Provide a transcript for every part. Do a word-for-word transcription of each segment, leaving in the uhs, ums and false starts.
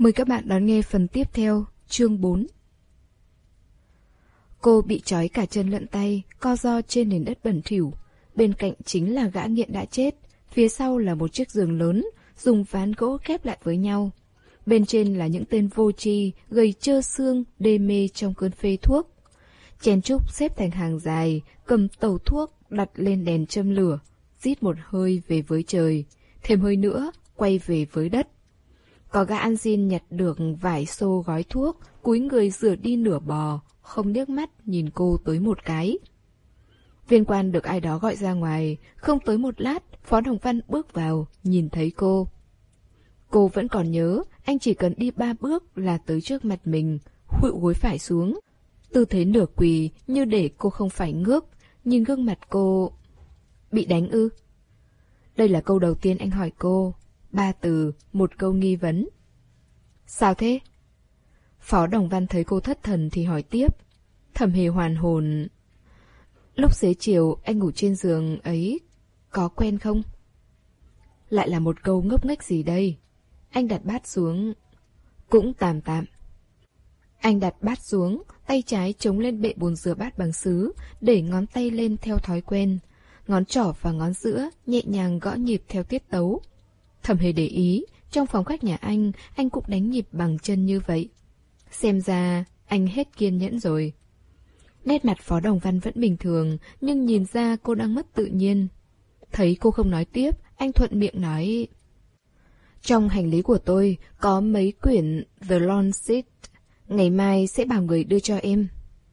Mời các bạn đón nghe phần tiếp theo, chương bốn. Cô bị trói cả chân lẫn tay, co ro trên nền đất bẩn thỉu. Bên cạnh chính là gã nghiện đã chết, phía sau là một chiếc giường lớn, dùng ván gỗ ghép lại với nhau. Bên trên là những tên vô tri, gầy trơ xương, đê mê trong cơn phê thuốc. Chen chúc xếp thành hàng dài, cầm tàu thuốc đặt lên đèn châm lửa, rít một hơi về với trời, thêm hơi nữa, quay về với đất. Có gã ăn xin nhặt được vài xô gói thuốc, cúi người rửa đi nửa bò, không liếc mắt nhìn cô tới một cái. Viên quan được ai đó gọi ra ngoài, không tới một lát, Phó Đồng Văn bước vào, nhìn thấy cô. Cô vẫn còn nhớ, anh chỉ cần đi ba bước là tới trước mặt mình, khuỵu gối phải xuống. Tư thế nửa quỳ như để cô không phải ngước, nhìn gương mặt cô. Bị đánh ư? Đây là câu đầu tiên anh hỏi cô. Ba từ, một câu nghi vấn. Sao thế? Phó Đồng Văn thấy cô thất thần thì hỏi tiếp. Thẩm Hề hoàn hồn. Lúc xế chiều anh ngủ trên giường ấy, có quen không? Lại là một câu ngốc nghếch gì đây? Anh đặt bát xuống. Cũng tạm tạm. Anh đặt bát xuống, tay trái chống lên bệ bồn rửa bát bằng sứ, để ngón tay lên theo thói quen. Ngón trỏ và ngón giữa nhẹ nhàng gõ nhịp theo tiết tấu. Thẩm Hề để ý, trong phòng khách nhà anh, anh cũng đánh nhịp bằng chân như vậy. Xem ra, anh hết kiên nhẫn rồi. Nét mặt Phó Đồng Văn vẫn bình thường, nhưng nhìn ra cô đang mất tự nhiên. Thấy cô không nói tiếp, anh thuận miệng nói. Trong hành lý của tôi có mấy quyển The Lancet, ngày mai sẽ bảo người đưa cho em.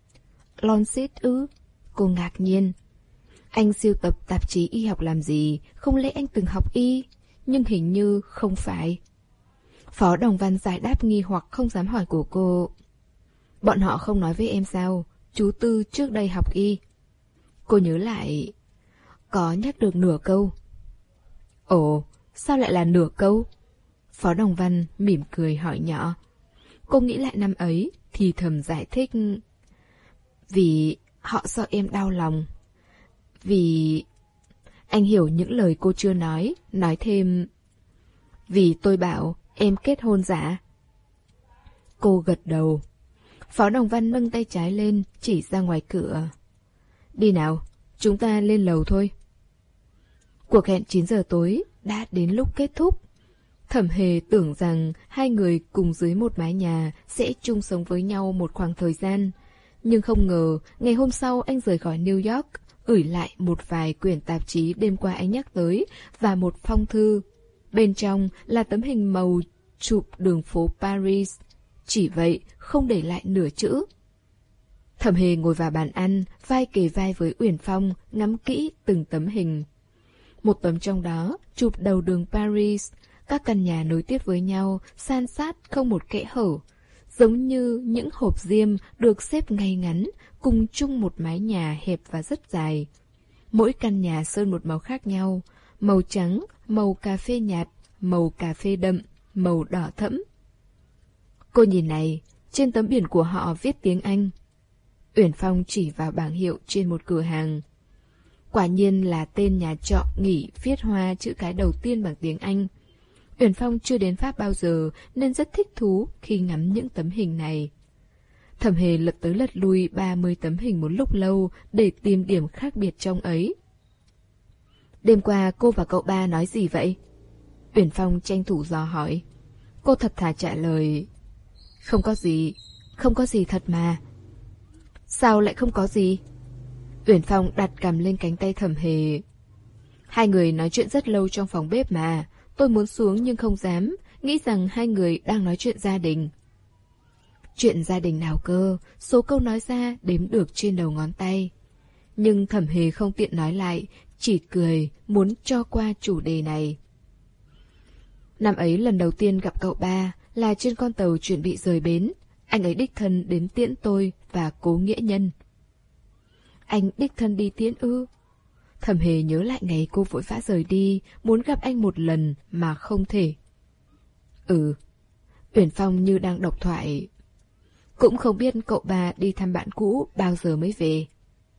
Lancet ư? Cô ngạc nhiên. Anh sưu tập tạp chí y học làm gì, không lẽ anh từng học y? Nhưng hình như không phải. Phó Đồng Văn giải đáp nghi hoặc không dám hỏi của cô. Bọn họ không nói với em sao? Chú Tư trước đây học y. Cô nhớ lại. Có nhắc được nửa câu. Ồ, sao lại là nửa câu? Phó Đồng Văn mỉm cười hỏi nhỏ. Cô nghĩ lại năm ấy thì thầm giải thích. Vì họ sợ em đau lòng. Vì... Anh hiểu những lời cô chưa nói, nói thêm. Vì tôi bảo em kết hôn giả. Cô gật đầu. Phó Đồng Văn nâng tay trái lên, chỉ ra ngoài cửa. Đi nào, chúng ta lên lầu thôi. Cuộc hẹn chín giờ tối đã đến lúc kết thúc. Thẩm Hề tưởng rằng hai người cùng dưới một mái nhà sẽ chung sống với nhau một khoảng thời gian. Nhưng không ngờ, ngày hôm sau anh rời khỏi New York, gửi lại một vài quyển tạp chí đêm qua anh nhắc tới và một phong thư. Bên trong là tấm hình màu chụp đường phố Paris. Chỉ vậy, không để lại nửa chữ. Thẩm Hề ngồi vào bàn ăn, vai kề vai với Uyển Phong, ngắm kỹ từng tấm hình. Một tấm trong đó chụp đầu đường Paris, các căn nhà nối tiếp với nhau, san sát không một kẽ hở, giống như những hộp diêm được xếp ngay ngắn, cùng chung một mái nhà hẹp và rất dài. Mỗi căn nhà sơn một màu khác nhau, màu trắng, màu cà phê nhạt, màu cà phê đậm, màu đỏ thẫm. Cô nhìn này, trên tấm biển của họ viết tiếng Anh. Uyển Phong chỉ vào bảng hiệu trên một cửa hàng. Quả nhiên là tên nhà trọ nghỉ viết hoa chữ cái đầu tiên bằng tiếng Anh. Uyển Phong chưa đến Pháp bao giờ nên rất thích thú khi ngắm những tấm hình này. Thẩm Hề lật tới lật lui ba mươi tấm hình một lúc lâu để tìm điểm khác biệt trong ấy. Đêm qua cô và cậu ba nói gì vậy? Uyển Phong tranh thủ dò hỏi. Cô thật thà trả lời. Không có gì, không có gì thật mà. Sao lại không có gì? Uyển Phong đặt cằm lên cánh tay Thẩm Hề. Hai người nói chuyện rất lâu trong phòng bếp mà. Tôi muốn xuống nhưng không dám, nghĩ rằng hai người đang nói chuyện gia đình. Chuyện gia đình nào cơ, số câu nói ra đếm được trên đầu ngón tay. Nhưng Thẩm Hề không tiện nói lại, chỉ cười, muốn cho qua chủ đề này. Năm ấy lần đầu tiên gặp cậu ba là trên con tàu chuẩn bị rời bến. Anh ấy đích thân đến tiễn tôi và Cố Nghĩa Nhân. Anh đích thân đi tiễn ư? Thẩm Hề nhớ lại ngày cô vội vã rời đi, muốn gặp anh một lần mà không thể. Ừ. Uyển Phong như đang độc thoại. Cũng không biết cậu ba đi thăm bạn cũ bao giờ mới về.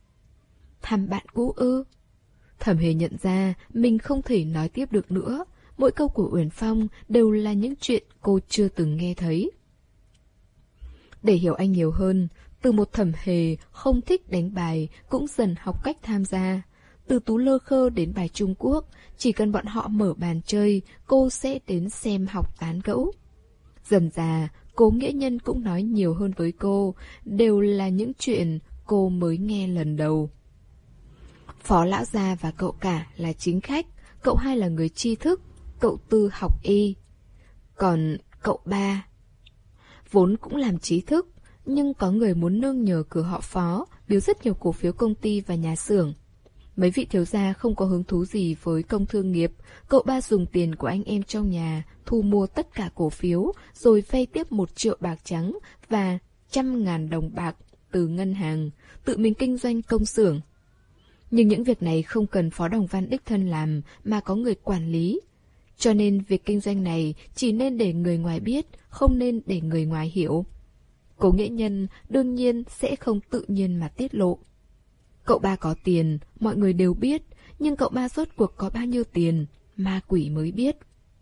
Thăm bạn cũ ư? Thẩm Hề nhận ra mình không thể nói tiếp được nữa. mỗi câu của Uyển Phong đều là những chuyện cô chưa từng nghe thấy. Để hiểu anh nhiều hơn, từ một thẩm hề không thích đánh bài cũng dần học cách tham gia. Từ tú lơ khơ đến bài Trung Quốc, chỉ cần bọn họ mở bàn chơi, cô sẽ đến xem học tán gẫu. Dần dà, Cố Nghĩa Nhân cũng nói nhiều hơn với cô, đều là những chuyện cô mới nghe lần đầu. Phó lão gia và cậu cả là chính khách, cậu hai là người tri thức, cậu tư học y. Còn cậu ba vốn cũng làm trí thức, nhưng có người muốn nương nhờ cửa họ Phó, biếu rất nhiều cổ phiếu công ty và nhà xưởng. Mấy vị thiếu gia không có hứng thú gì với công thương nghiệp, cậu ba dùng tiền của anh em trong nhà thu mua tất cả cổ phiếu, rồi vay tiếp một triệu bạc trắng và trăm ngàn đồng bạc từ ngân hàng, tự mình kinh doanh công xưởng. Nhưng những việc này không cần Phó Đồng Văn đích thân làm mà có người quản lý. Cho nên việc kinh doanh này chỉ nên để người ngoài biết, không nên để người ngoài hiểu. Cố Nghĩa Nhân đương nhiên sẽ không tự nhiên mà tiết lộ. Cậu ba có tiền, mọi người đều biết, nhưng cậu ba rốt cuộc có bao nhiêu tiền, ma quỷ mới biết.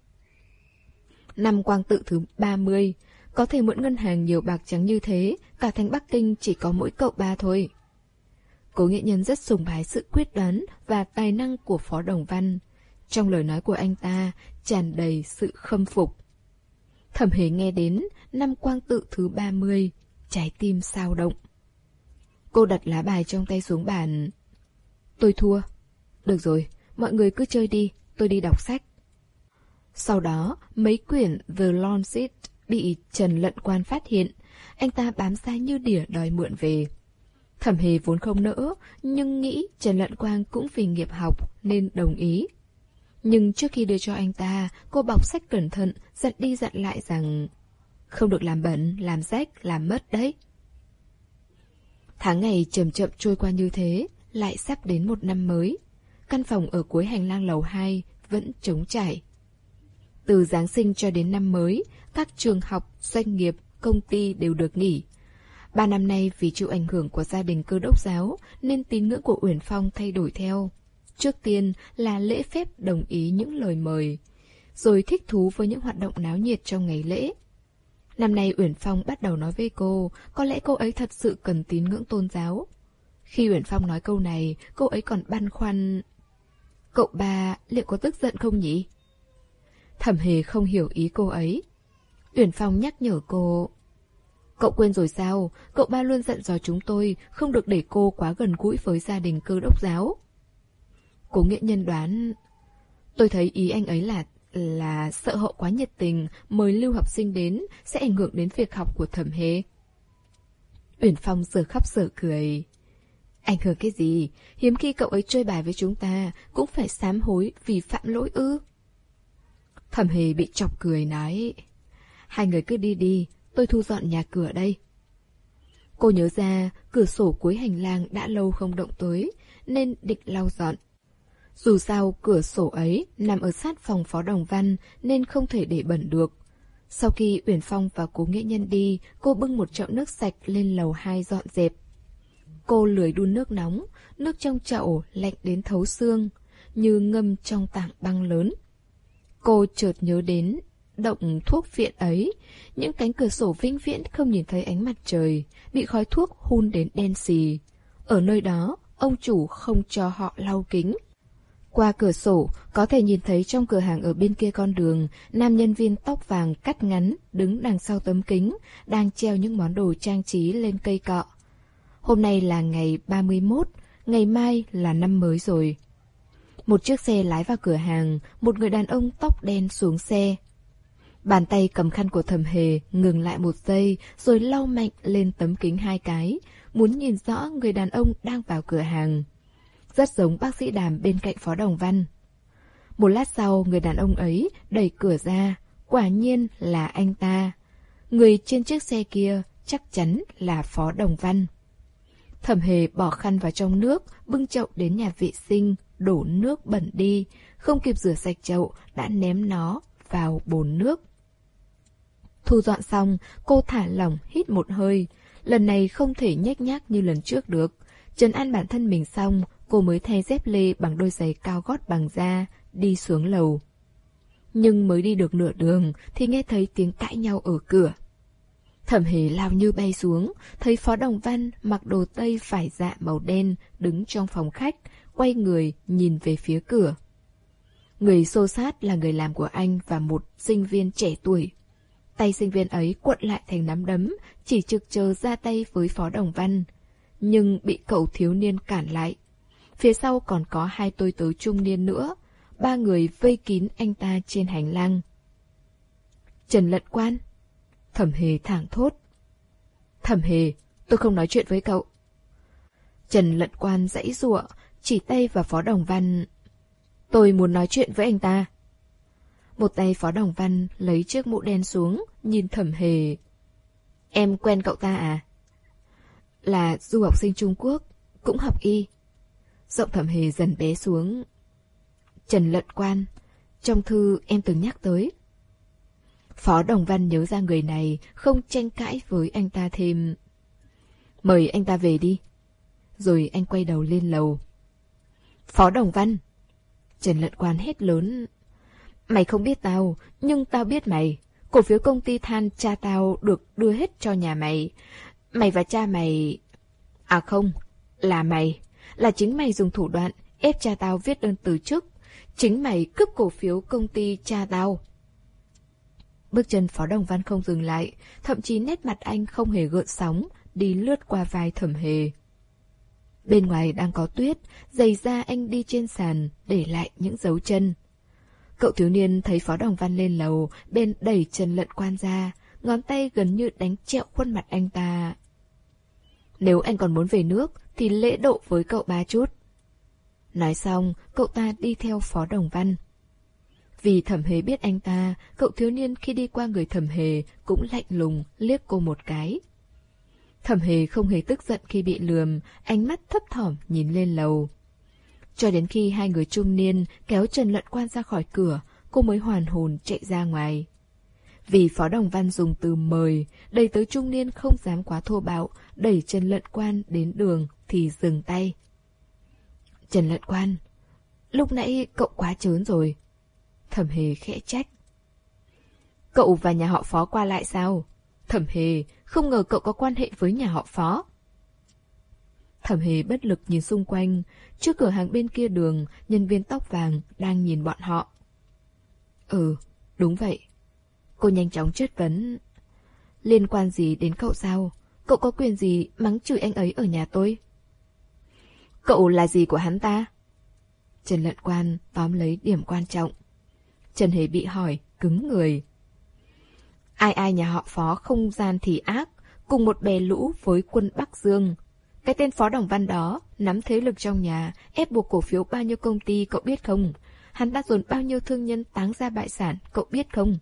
Năm Quang Tự thứ ba mươi, có thể mượn ngân hàng nhiều bạc trắng như thế, cả thành Bắc Kinh chỉ có mỗi cậu ba thôi. Cố Nghĩa Nhân rất sùng bái sự quyết đoán và tài năng của Phó Đồng Văn. Trong lời nói của anh ta tràn đầy sự khâm phục. Thẩm Hề nghe đến năm Quang Tự thứ ba mươi, trái tim xao động. Cô đặt lá bài trong tay xuống bàn. Tôi thua. Được rồi, mọi người cứ chơi đi, tôi đi đọc sách. Sau đó, mấy quyển The Lancet bị Trần Lận Quan phát hiện. Anh ta bám sai như đỉa đòi mượn về. Thẩm Hề vốn không nỡ, nhưng nghĩ Trần Lận Quang cũng vì nghiệp học nên đồng ý. Nhưng trước khi đưa cho anh ta, cô bọc sách cẩn thận, dặn đi dặn lại rằng không được làm bẩn, làm rách, làm mất đấy. Tháng ngày chậm chậm trôi qua như thế, lại sắp đến một năm mới. Căn phòng ở cuối hành lang lầu hai vẫn trống trải. Từ Giáng sinh cho đến năm mới, các trường học, doanh nghiệp, công ty đều được nghỉ. Ba năm nay vì chịu ảnh hưởng của gia đình Cơ Đốc giáo nên tín ngưỡng của Uyển Phong thay đổi theo. Trước tiên là lễ phép đồng ý những lời mời, rồi thích thú với những hoạt động náo nhiệt trong ngày lễ. Năm nay Uyển Phong bắt đầu nói với cô, có lẽ cô ấy thật sự cần tín ngưỡng tôn giáo. Khi Uyển Phong nói câu này, cô ấy còn băn khoăn. Cậu ba liệu có tức giận không nhỉ? Thẩm Hề không hiểu ý cô ấy. Uyển Phong nhắc nhở cô. Cậu quên rồi sao, cậu ba luôn dặn dò chúng tôi không được để cô quá gần gũi với gia đình Cơ Đốc giáo. Cố Nghĩa Nhân đoán. Tôi thấy ý anh ấy là là sợ hậu quá nhiệt tình mời lưu học sinh đến sẽ ảnh hưởng đến việc học của Thẩm Hề. Uyển Phong giờ khóc giờ cười. Ảnh hưởng cái gì? Hiếm khi cậu ấy chơi bài với chúng ta cũng phải sám hối vì phạm lỗi ư? Thẩm Hề bị chọc cười nói. Hai người cứ đi đi, tôi thu dọn nhà cửa đây. Cô nhớ ra cửa sổ cuối hành lang đã lâu không động tới nên định lau dọn. Dù sao cửa sổ ấy nằm ở sát phòng Phó Đồng Văn nên không thể để bẩn được. Sau khi Uyển Phong và Cố Nghĩa Nhân đi, cô bưng một chậu nước sạch lên lầu hai dọn dẹp. Cô lười đun nước nóng, nước trong chậu lạnh đến thấu xương, như ngâm trong tảng băng lớn. Cô chợt nhớ đến động thuốc viện ấy, những cánh cửa sổ vĩnh viễn không nhìn thấy ánh mặt trời, bị khói thuốc hun đến đen xì. Ở nơi đó, ông chủ không cho họ lau kính. Qua cửa sổ, có thể nhìn thấy trong cửa hàng ở bên kia con đường, nam nhân viên tóc vàng cắt ngắn, đứng đằng sau tấm kính, đang treo những món đồ trang trí lên cây cọ. Hôm nay là ngày ba mươi mốt, ngày mai là năm mới rồi. Một chiếc xe lái vào cửa hàng, một người đàn ông tóc đen xuống xe. Bàn tay cầm khăn của Thẩm Hề ngừng lại một giây, rồi lau mạnh lên tấm kính hai cái, muốn nhìn rõ người đàn ông đang vào cửa hàng. Rất giống bác sĩ Đàm bên cạnh Phó Đồng Văn. Một lát sau, người đàn ông ấy đẩy cửa ra, quả nhiên là anh ta. Người trên chiếc xe kia chắc chắn là Phó Đồng Văn. Thẩm Hề bỏ khăn vào trong nước, bưng chậu đến nhà vệ sinh, đổ nước bẩn đi, không kịp rửa sạch chậu, đã ném nó vào bồn nước. Thu dọn xong, cô thả lỏng hít một hơi. Lần này không thể nhếch nhác như lần trước được. Trấn an bản thân mình xong, cô mới thay dép lê bằng đôi giày cao gót bằng da, đi xuống lầu. Nhưng mới đi được nửa đường thì nghe thấy tiếng cãi nhau ở cửa. Thẩm Hề lao như bay xuống, thấy Phó Đồng Văn mặc đồ tây vải dạ màu đen đứng trong phòng khách, quay người nhìn về phía cửa. Người xô sát là người làm của anh và một sinh viên trẻ tuổi. Tay sinh viên ấy cuộn lại thành nắm đấm, chỉ trực chờ ra tay với Phó Đồng Văn. Nhưng bị cậu thiếu niên cản lại. Phía sau còn có hai tôi tớ trung niên nữa, ba người vây kín anh ta trên hành lang. Trần Lận Quan. Thẩm Hề thảng thốt. Thẩm Hề, tôi không nói chuyện với cậu. Trần Lận Quan giãy giụa, chỉ tay vào Phó Đồng Văn. Tôi muốn nói chuyện với anh ta. Một tay Phó Đồng Văn lấy chiếc mũ đen xuống, nhìn Thẩm Hề. Em quen cậu ta à? Là du học sinh Trung Quốc, cũng học y. Giọng Thẩm Hề dần bé xuống. Trần Lận Quan, trong thư em từng nhắc tới. Phó Đồng Văn nhớ ra người này, không tranh cãi với anh ta thêm. Mời anh ta về đi. Rồi anh quay đầu lên lầu. Phó Đồng Văn. Trần Lận Quan hét lớn. Mày không biết tao, nhưng tao biết mày. Cổ phiếu công ty than cha tao được đưa hết cho nhà mày. Mày và cha mày... À không, là mày. Là chính mày dùng thủ đoạn ép cha tao viết đơn từ chức. Chính mày cướp cổ phiếu công ty cha tao. Bước chân Phó Đồng Văn không dừng lại, thậm chí nét mặt anh không hề gợn sóng, đi lướt qua vai Thẩm Hề. Bên ngoài đang có tuyết, giày da anh đi trên sàn, để lại những dấu chân. Cậu thiếu niên thấy Phó Đồng Văn lên lầu, bên đẩy Trần Lận Quan ra, ngón tay gần như đánh trẹo khuôn mặt anh ta. Nếu anh còn muốn về nước, thì lễ độ với cậu ba chút. Nói xong, cậu ta đi theo Phó Đồng Văn. Vì Thẩm Hề biết anh ta, cậu thiếu niên khi đi qua người Thẩm Hề cũng lạnh lùng liếc cô một cái. Thẩm Hề không hề tức giận khi bị lườm, ánh mắt thấp thỏm nhìn lên lầu. Cho đến khi hai người trung niên kéo Trần Lận Quan ra khỏi cửa, cô mới hoàn hồn chạy ra ngoài. Vì Phó Đồng Văn dùng từ mời, đầy tớ trung niên không dám quá thô bạo, đẩy Trần Lận Quan đến đường thì dừng tay. Trần Lận Quan, lúc nãy cậu quá trớn rồi. Thẩm Hề khẽ trách. Cậu và nhà họ Phó qua lại sao? Thẩm Hề, không ngờ cậu có quan hệ với nhà họ Phó. Thẩm Hề bất lực nhìn xung quanh, trước cửa hàng bên kia đường, nhân viên tóc vàng đang nhìn bọn họ. Ừ, đúng vậy. Cô nhanh chóng chất vấn. Liên quan gì đến cậu sao? Cậu có quyền gì mắng chửi anh ấy ở nhà tôi? Cậu là gì của hắn ta? Trần Lận Quan tóm lấy điểm quan trọng. Trần Hề bị hỏi, cứng người. Ai ai nhà họ Phó không gian thì ác, cùng một bè lũ với quân Bắc Dương. Cái tên Phó Đồng Văn đó nắm thế lực trong nhà, ép buộc cổ phiếu bao nhiêu công ty cậu biết không? Hắn đã dồn bao nhiêu thương nhân táng ra bại sản cậu biết không?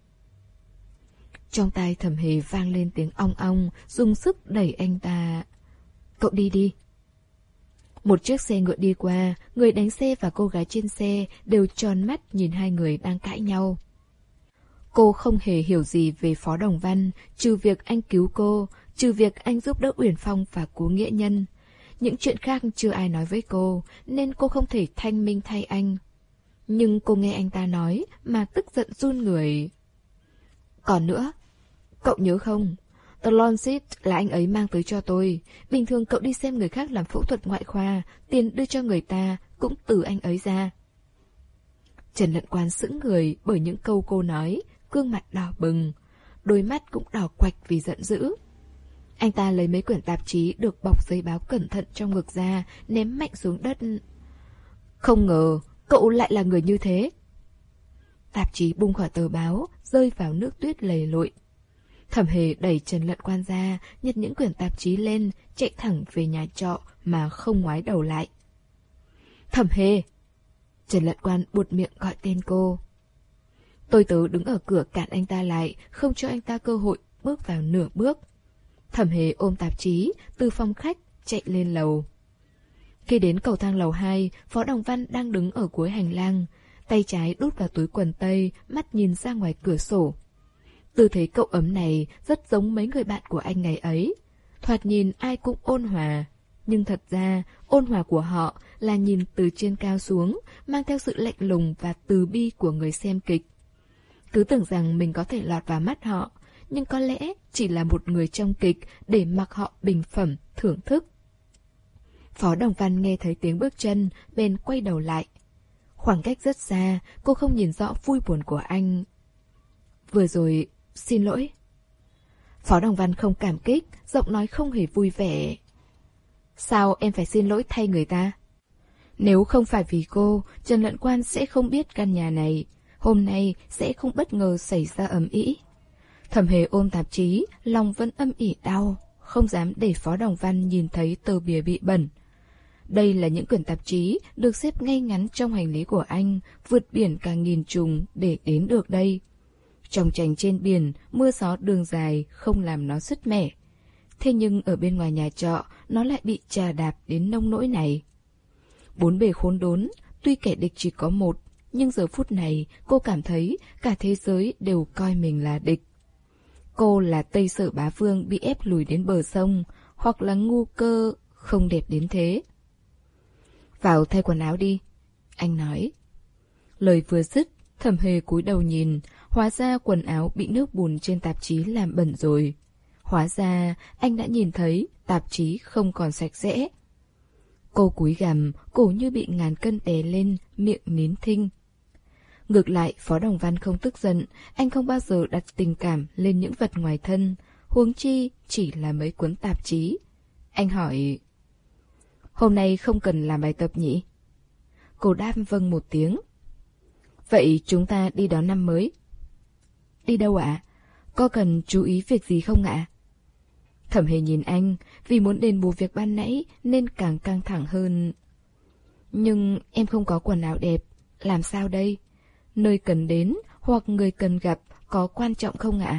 Trong tai Thẩm Hề vang lên tiếng ong ong, dùng sức đẩy anh ta. Cậu đi đi. Một chiếc xe ngựa đi qua, người đánh xe và cô gái trên xe đều tròn mắt nhìn hai người đang cãi nhau. Cô không hề hiểu gì về Phó Đồng Văn, trừ việc anh cứu cô, trừ việc anh giúp đỡ Uyển Phong và Cố Nghĩa Nhân. Những chuyện khác chưa ai nói với cô, nên cô không thể thanh minh thay anh. Nhưng cô nghe anh ta nói mà tức giận run người. Còn nữa, cậu nhớ không? The Lancet là anh ấy mang tới cho tôi. Bình thường cậu đi xem người khác làm phẫu thuật ngoại khoa, tiền đưa cho người ta cũng từ anh ấy ra. Trần Lận Quan sững người bởi những câu cô nói, gương mặt đỏ bừng, đôi mắt cũng đỏ quạch vì giận dữ. Anh ta lấy mấy quyển tạp chí được bọc giấy báo cẩn thận trong ngực ra, ném mạnh xuống đất. Không ngờ, cậu lại là người như thế. Tạp chí bung khỏi tờ báo, rơi vào nước tuyết lầy lội. Thẩm Hề đẩy Trần Lận Quan ra, nhặt những quyển tạp chí lên, chạy thẳng về nhà trọ mà không ngoái đầu lại. Thẩm Hề! Trần Lận Quan buột miệng gọi tên cô. Tôi tớ đứng ở cửa cản anh ta lại, không cho anh ta cơ hội bước vào nửa bước. Thẩm Hề ôm tạp chí, từ phòng khách chạy lên lầu. Khi đến cầu thang lầu hai, Phó Đồng Văn đang đứng ở cuối hành lang, tay trái đút vào túi quần tây, mắt nhìn ra ngoài cửa sổ. Tư thế cậu ấm này rất giống mấy người bạn của anh ngày ấy. Thoạt nhìn ai cũng ôn hòa, nhưng thật ra ôn hòa của họ là nhìn từ trên cao xuống, mang theo sự lạnh lùng và từ bi của người xem kịch. Cứ tưởng rằng mình có thể lọt vào mắt họ, nhưng có lẽ chỉ là một người trong kịch để mặc họ bình phẩm, thưởng thức. Phó Đồng Văn nghe thấy tiếng bước chân, bèn quay đầu lại. Khoảng cách rất xa, cô không nhìn rõ vui buồn của anh. Vừa rồi, xin lỗi. Phó Đồng Văn không cảm kích, giọng nói không hề vui vẻ. Sao em phải xin lỗi thay người ta? Nếu không phải vì cô, Trần Lận Quan sẽ không biết căn nhà này. Hôm nay sẽ không bất ngờ xảy ra ầm ĩ. Thẩm Hề ôm tạp chí, lòng vẫn âm ỉ đau, không dám để Phó Đồng Văn nhìn thấy tờ bìa bị bẩn. Đây là những quyển tạp chí được xếp ngay ngắn trong hành lý của anh, vượt biển cả nghìn trùng để đến được đây. Tròng trành trên biển, mưa gió đường dài không làm nó sứt mẻ. Thế nhưng ở bên ngoài nhà trọ, nó lại bị chà đạp đến nông nỗi này. Bốn bề khốn đốn, tuy kẻ địch chỉ có một, nhưng giờ phút này cô cảm thấy cả thế giới đều coi mình là địch. Cô là Tây Sở Bá Vương bị ép lùi đến bờ sông, hoặc là ngu cơ không đẹp đến thế. Vào thay quần áo đi, anh nói. Lời vừa dứt, Thẩm Hề cúi đầu nhìn, hóa ra quần áo bị nước bùn trên tạp chí làm bẩn rồi. Hóa ra anh đã nhìn thấy tạp chí không còn sạch sẽ. Cô cúi gằm, cổ như bị ngàn cân đè lên, miệng nín thinh. Ngược lại, Phó Đồng Văn không tức giận, anh không bao giờ đặt tình cảm lên những vật ngoài thân, huống chi chỉ là mấy cuốn tạp chí. Anh hỏi, hôm nay không cần làm bài tập nhỉ? Cô đáp vâng một tiếng. Vậy chúng ta đi đón năm mới. Đi đâu ạ? Có cần chú ý việc gì không ạ? Thẩm Hề nhìn anh, vì muốn đền bù việc ban nãy nên càng căng thẳng hơn. Nhưng em không có quần áo đẹp, làm sao đây? Nơi cần đến hoặc người cần gặp có quan trọng không ạ?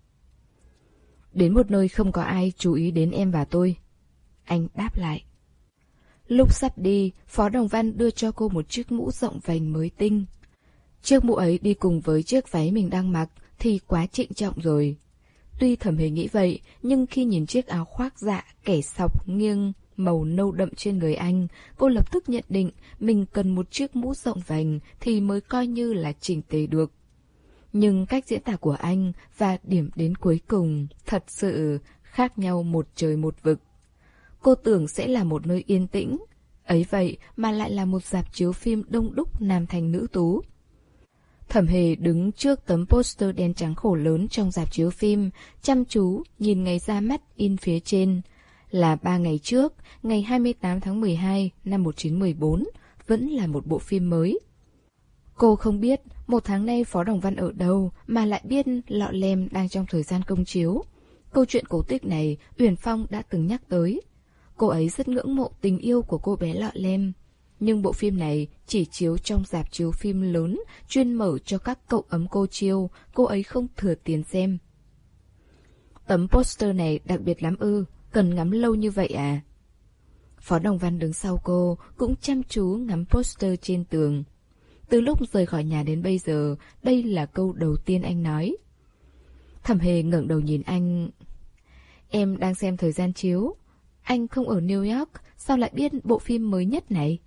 Đến một nơi không có ai chú ý đến em và tôi. Anh đáp lại. Lúc sắp đi, Phó Đồng Văn đưa cho cô một chiếc mũ rộng vành mới tinh. Chiếc mũ ấy đi cùng với chiếc váy mình đang mặc thì quá trịnh trọng rồi. Tuy Thẩm Hề nghĩ vậy, nhưng khi nhìn chiếc áo khoác dạ kẻ sọc nghiêng màu nâu đậm trên người anh, cô lập tức nhận định mình cần một chiếc mũ rộng vành thì mới coi như là chỉnh tề được. Nhưng cách diễn tả của anh và điểm đến cuối cùng thật sự khác nhau một trời một vực. Cô tưởng sẽ là một nơi yên tĩnh, ấy vậy mà lại là một rạp chiếu phim đông đúc nam thanh nữ tú. Thẩm Hề đứng trước tấm poster đen trắng khổ lớn trong rạp chiếu phim, chăm chú nhìn ngày ra mắt in phía trên. Là ba ngày trước, ngày hai mươi tám tháng mười hai năm một nghìn chín trăm mười bốn, vẫn là một bộ phim mới. Cô không biết một tháng nay Phó Đồng Văn ở đâu mà lại biết Lọ Lem đang trong thời gian công chiếu. Câu chuyện cổ tích này Uyển Phong đã từng nhắc tới. Cô ấy rất ngưỡng mộ tình yêu của cô bé Lọ Lem. Nhưng bộ phim này chỉ chiếu trong rạp chiếu phim lớn, chuyên mở cho các cậu ấm cô chiêu, cô ấy không thừa tiền xem. Tấm poster này đặc biệt lắm ư, cần ngắm lâu như vậy à? Phó Đồng Văn đứng sau cô, cũng chăm chú ngắm poster trên tường. Từ lúc rời khỏi nhà đến bây giờ, đây là câu đầu tiên anh nói. Thẩm Hề ngẩng đầu nhìn anh. Em đang xem thời gian chiếu. Anh không ở New York, sao lại biết bộ phim mới nhất này?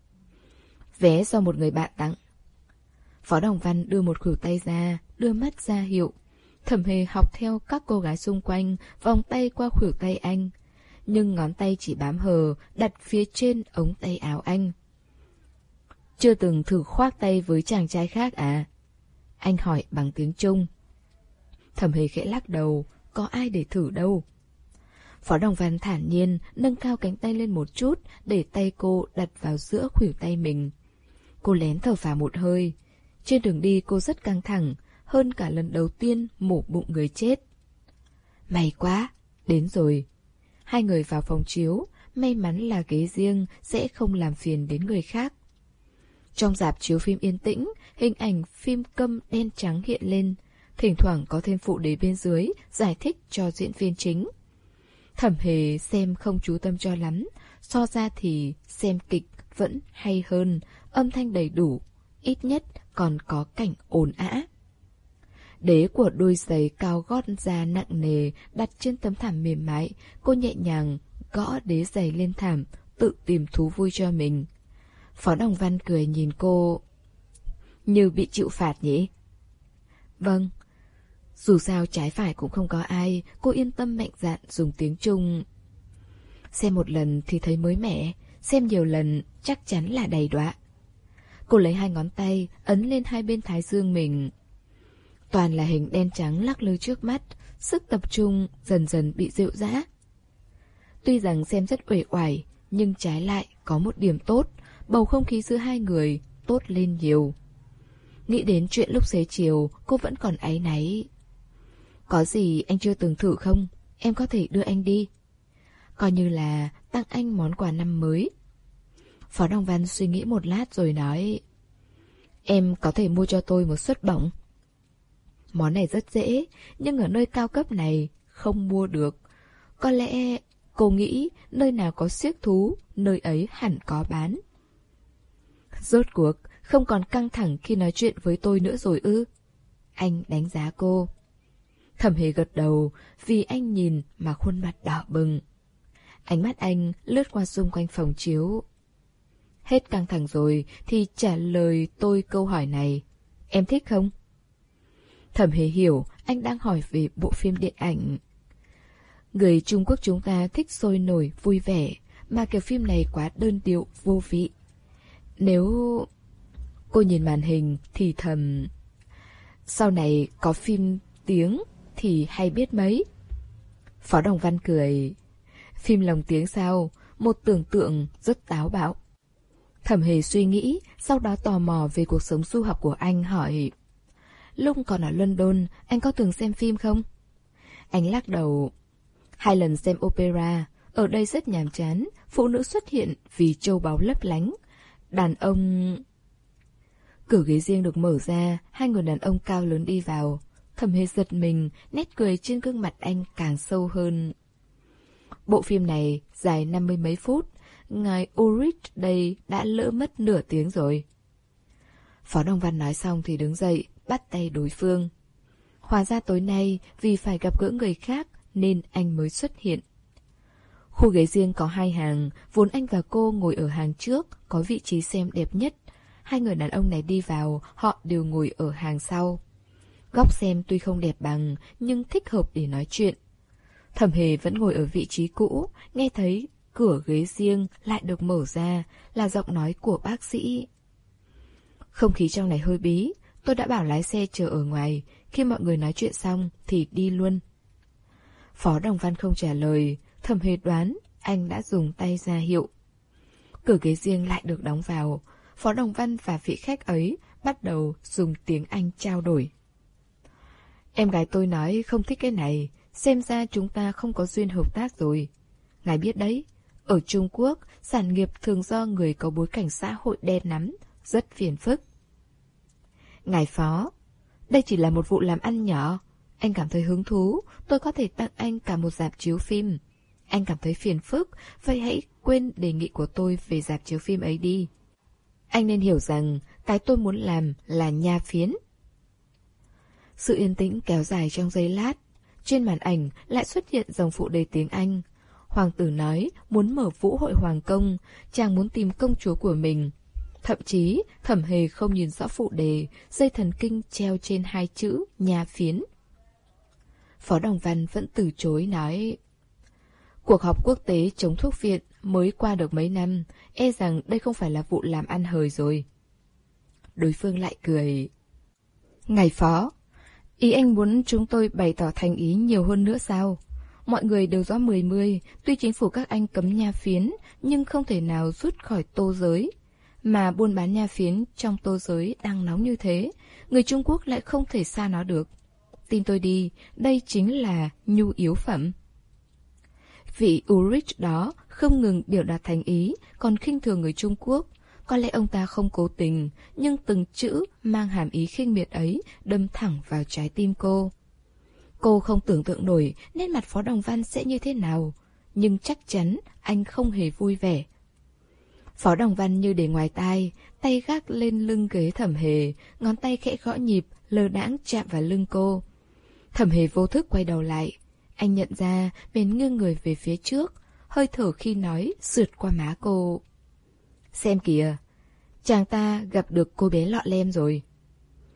Vé do một người bạn tặng. Phó Đồng Văn đưa một khuỷu tay ra, đưa mắt ra hiệu. Thẩm Hề học theo các cô gái xung quanh, vòng tay qua khuỷu tay anh. Nhưng ngón tay chỉ bám hờ, đặt phía trên ống tay áo anh. Chưa từng thử khoác tay với chàng trai khác à? Anh hỏi bằng tiếng Trung. Thẩm Hề khẽ lắc đầu, có ai để thử đâu. Phó Đồng Văn thản nhiên nâng cao cánh tay lên một chút để tay cô đặt vào giữa khuỷu tay mình. Cô lén thở phào một hơi. Trên đường đi cô rất căng thẳng, hơn cả lần đầu tiên mổ bụng người chết. May quá, đến rồi. Hai người vào phòng chiếu, may mắn là ghế riêng sẽ không làm phiền đến người khác. Trong rạp chiếu phim yên tĩnh, hình ảnh phim câm đen trắng hiện lên, thỉnh thoảng có thêm phụ đề bên dưới giải thích cho diễn viên chính. Thẩm Hề xem không chú tâm cho lắm, so ra thì xem kịch vẫn hay hơn, âm thanh đầy đủ, ít nhất còn có cảnh ồn ào. Đế của đôi giày cao gót da nặng nề đặt trên tấm thảm mềm mại, cô nhẹ nhàng gõ đế giày lên thảm, tự tìm thú vui cho mình. Phó Đồng Văn cười nhìn cô. Như bị chịu phạt nhỉ? Vâng. Dù sao trái phải cũng không có ai, cô yên tâm mạnh dạn dùng tiếng Trung. Xem một lần thì thấy mới mẻ, xem nhiều lần chắc chắn là đầy đọa. Cô lấy hai ngón tay ấn lên hai bên thái dương mình. Toàn là hình đen trắng lắc lư trước mắt, sức tập trung dần dần bị dịu dã. Tuy rằng xem rất uể oải, nhưng trái lại có một điểm tốt, bầu không khí giữa hai người tốt lên nhiều. Nghĩ đến chuyện lúc xế chiều, cô vẫn còn áy náy. Có gì anh chưa từng thử không? Em có thể đưa anh đi. Coi như là tặng anh món quà năm mới. Phó Đồng Văn suy nghĩ một lát rồi nói, em có thể mua cho tôi một suất bổng. Món này rất dễ, nhưng ở nơi cao cấp này không mua được. Có lẽ cô nghĩ nơi nào có xiếc thú, nơi ấy hẳn có bán. Rốt cuộc không còn căng thẳng khi nói chuyện với tôi nữa rồi ư? Anh đánh giá cô. Thẩm Hề gật đầu, vì anh nhìn mà khuôn mặt đỏ bừng. Ánh mắt anh lướt qua xung quanh phòng chiếu. Hết căng thẳng rồi thì trả lời tôi câu hỏi này. Em thích không? Thẩm Hề hiểu anh đang hỏi về bộ phim điện ảnh. Người Trung Quốc chúng ta thích sôi nổi, vui vẻ, mà kiểu phim này quá đơn điệu, vô vị. Nếu... Cô nhìn màn hình thì thầm, sau này có phim tiếng thì hay biết mấy. Phó Đồng Văn cười, phim lồng tiếng sao? Một tưởng tượng rất táo bạo. Thẩm Hề suy nghĩ, sau đó tò mò về cuộc sống du học của anh, hỏi, lúc còn ở London, anh có từng xem phim không? Anh lắc đầu, hai lần xem opera, ở đây rất nhàm chán, phụ nữ xuất hiện vì châu báu lấp lánh. Đàn ông... Cửa ghế riêng được mở ra, hai người đàn ông cao lớn đi vào. Thẩm Hề giật mình, nét cười trên gương mặt anh càng sâu hơn. Bộ phim này dài năm mươi mấy phút, ngài Ulrich đây đã lỡ mất nửa tiếng rồi. Phó Đồng Văn nói xong thì đứng dậy, bắt tay đối phương. Hóa ra tối nay vì phải gặp gỡ người khác nên anh mới xuất hiện. Khu ghế riêng có hai hàng, vốn anh và cô ngồi ở hàng trước, có vị trí xem đẹp nhất. Hai người đàn ông này đi vào, họ đều ngồi ở hàng sau. Góc xem tuy không đẹp bằng, nhưng thích hợp để nói chuyện. Thẩm Hề vẫn ngồi ở vị trí cũ, nghe thấy cửa ghế riêng lại được mở ra, là giọng nói của bác sĩ. Không khí trong này hơi bí, tôi đã bảo lái xe chờ ở ngoài, khi mọi người nói chuyện xong thì đi luôn. Phó Đồng Văn không trả lời, Thẩm Hề đoán anh đã dùng tay ra hiệu. Cửa ghế riêng lại được đóng vào, Phó Đồng Văn và vị khách ấy bắt đầu dùng tiếng Anh trao đổi. Em gái tôi nói không thích cái này, xem ra chúng ta không có duyên hợp tác rồi. Ngài biết đấy, ở Trung Quốc, sản nghiệp thường do người có bối cảnh xã hội đen nắm, rất phiền phức. Ngài Phó, đây chỉ là một vụ làm ăn nhỏ. Anh cảm thấy hứng thú, tôi có thể tặng anh cả một rạp chiếu phim. Anh cảm thấy phiền phức, vậy hãy quên đề nghị của tôi về rạp chiếu phim ấy đi. Anh nên hiểu rằng cái tôi muốn làm là nha phiến. Sự yên tĩnh kéo dài trong giây lát. Trên màn ảnh lại xuất hiện dòng phụ đề tiếng Anh. Hoàng tử nói muốn mở vũ hội hoàng công, chàng muốn tìm công chúa của mình. Thậm chí Thẩm Hề không nhìn rõ phụ đề, dây thần kinh treo trên hai chữ nha phiến. Phó Đồng Văn vẫn từ chối nói, cuộc họp quốc tế chống thuốc viện mới qua được mấy năm, e rằng đây không phải là vụ làm ăn hời rồi. Đối phương lại cười. Ngài Phó, ý anh muốn chúng tôi bày tỏ thành ý nhiều hơn nữa sao? Mọi người đều rõ mười mươi, tuy chính phủ các anh cấm nha phiến, nhưng không thể nào rút khỏi tô giới. Mà buôn bán nha phiến trong tô giới đang nóng như thế, người Trung Quốc lại không thể xa nó được. Tin tôi đi, đây chính là nhu yếu phẩm. Vị Ulrich đó không ngừng biểu đạt thành ý, còn khinh thường người Trung Quốc. Có lẽ ông ta không cố tình, nhưng từng chữ mang hàm ý khinh miệt ấy đâm thẳng vào trái tim cô. Cô không tưởng tượng nổi nét mặt Phó Đồng Văn sẽ như thế nào, nhưng chắc chắn anh không hề vui vẻ. Phó Đồng Văn như để ngoài tai, tay gác lên lưng ghế Thẩm Hề, ngón tay khẽ gõ nhịp, lơ đãng chạm vào lưng cô. Thẩm Hề vô thức quay đầu lại. Anh nhận ra bèn nghiêng người về phía trước, hơi thở khi nói sượt qua má cô. Xem kìa, chàng ta gặp được cô bé lọ lem rồi.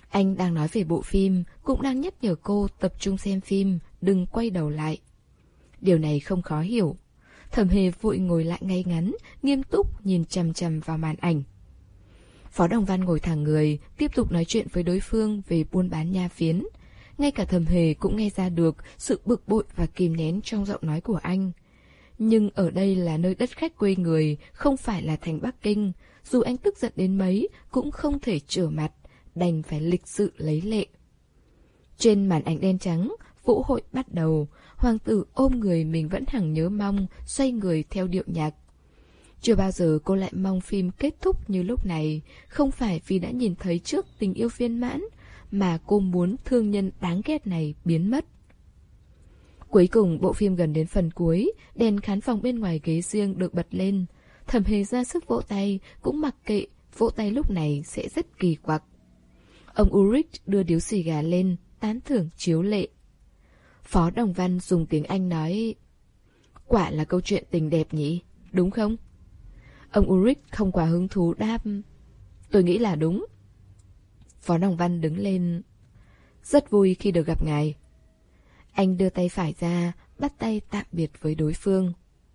Anh đang nói về bộ phim, cũng đang nhắc nhở cô tập trung xem phim, đừng quay đầu lại. Điều này không khó hiểu. Thẩm Hề vội ngồi lại ngay ngắn, nghiêm túc nhìn chằm chằm vào màn ảnh. Phó Đồng Văn ngồi thẳng người, tiếp tục nói chuyện với đối phương về buôn bán nha phiến. Ngay cả Thẩm Hề cũng nghe ra được sự bực bội và kìm nén trong giọng nói của anh. Nhưng ở đây là nơi đất khách quê người, không phải là thành Bắc Kinh. Dù anh tức giận đến mấy, cũng không thể trở mặt, đành phải lịch sự lấy lệ. Trên màn ảnh đen trắng, vũ hội bắt đầu. Hoàng tử ôm người mình vẫn hằng nhớ mong, xoay người theo điệu nhạc. Chưa bao giờ cô lại mong phim kết thúc như lúc này, không phải vì đã nhìn thấy trước tình yêu viên mãn, mà cô muốn thương nhân đáng ghét này biến mất. Cuối cùng bộ phim gần đến phần cuối, đèn khán phòng bên ngoài ghế riêng được bật lên. Thẩm Hề ra sức vỗ tay, cũng mặc kệ, vỗ tay lúc này sẽ rất kỳ quặc. Ông Ulrich đưa điếu xì gà lên, tán thưởng chiếu lệ. Phó Đồng Văn dùng tiếng Anh nói: quả là câu chuyện tình đẹp nhỉ, đúng không? Ông Ulrich không quá hứng thú đáp: tôi nghĩ là đúng. Phó Đồng Văn đứng lên: rất vui khi được gặp ngài. Anh đưa tay phải ra, bắt tay tạm biệt với đối phương.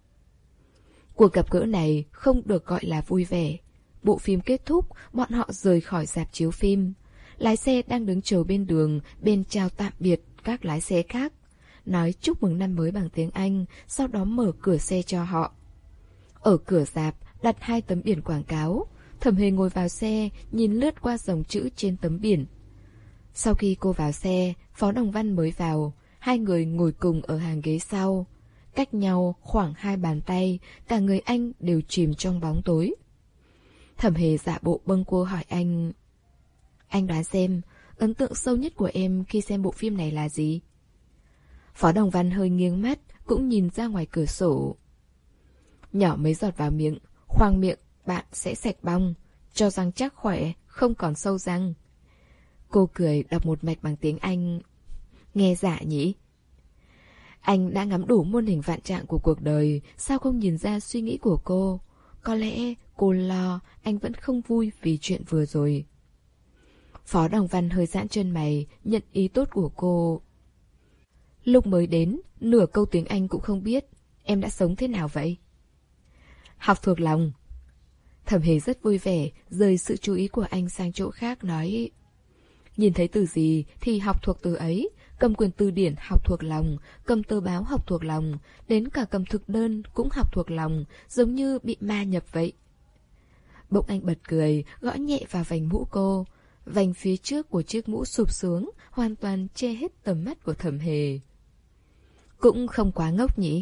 Cuộc gặp gỡ này không được gọi là vui vẻ. Bộ phim kết thúc, bọn họ rời khỏi rạp chiếu phim. Lái xe đang đứng chờ bên đường, bên chào tạm biệt các lái xe khác, nói chúc mừng năm mới bằng tiếng Anh, sau đó mở cửa xe cho họ. Ở cửa rạp đặt hai tấm biển quảng cáo. Thẩm Hề ngồi vào xe, nhìn lướt qua dòng chữ trên tấm biển. Sau khi cô vào xe, Phó Đồng Văn mới vào. Hai người ngồi cùng ở hàng ghế sau, cách nhau khoảng hai bàn tay, cả người anh đều chìm trong bóng tối. Thẩm Hề giả bộ bâng quơ hỏi anh: anh đoán xem, ấn tượng sâu nhất của em khi xem bộ phim này là gì? Phó Đồng Văn hơi nghiêng mắt, cũng nhìn ra ngoài cửa sổ. Nhỏ mấy giọt vào miệng, khoang miệng bạn sẽ sạch bong, cho răng chắc khỏe, không còn sâu răng. Cô cười đọc một mạch bằng tiếng Anh. Nghe dạ nhỉ? Anh đã ngắm đủ muôn hình vạn trạng của cuộc đời, sao không nhìn ra suy nghĩ của cô? Có lẽ cô lo anh vẫn không vui vì chuyện vừa rồi. Phó Đồng Văn hơi giãn chân mày, nhận ý tốt của cô. Lúc mới đến, nửa câu tiếng Anh cũng không biết. Em đã sống thế nào vậy? Học thuộc lòng. Thẩm Hề rất vui vẻ, rời sự chú ý của anh sang chỗ khác, nói: nhìn thấy từ gì thì học thuộc từ ấy. Cầm quyển từ điển học thuộc lòng, cầm tờ báo học thuộc lòng, đến cả cầm thực đơn cũng học thuộc lòng, giống như bị ma nhập vậy. Bỗng anh bật cười, gõ nhẹ vào vành mũ cô. Vành phía trước của chiếc mũ sụp xuống, hoàn toàn che hết tầm mắt của Thẩm Hề. Cũng không quá ngốc nhỉ?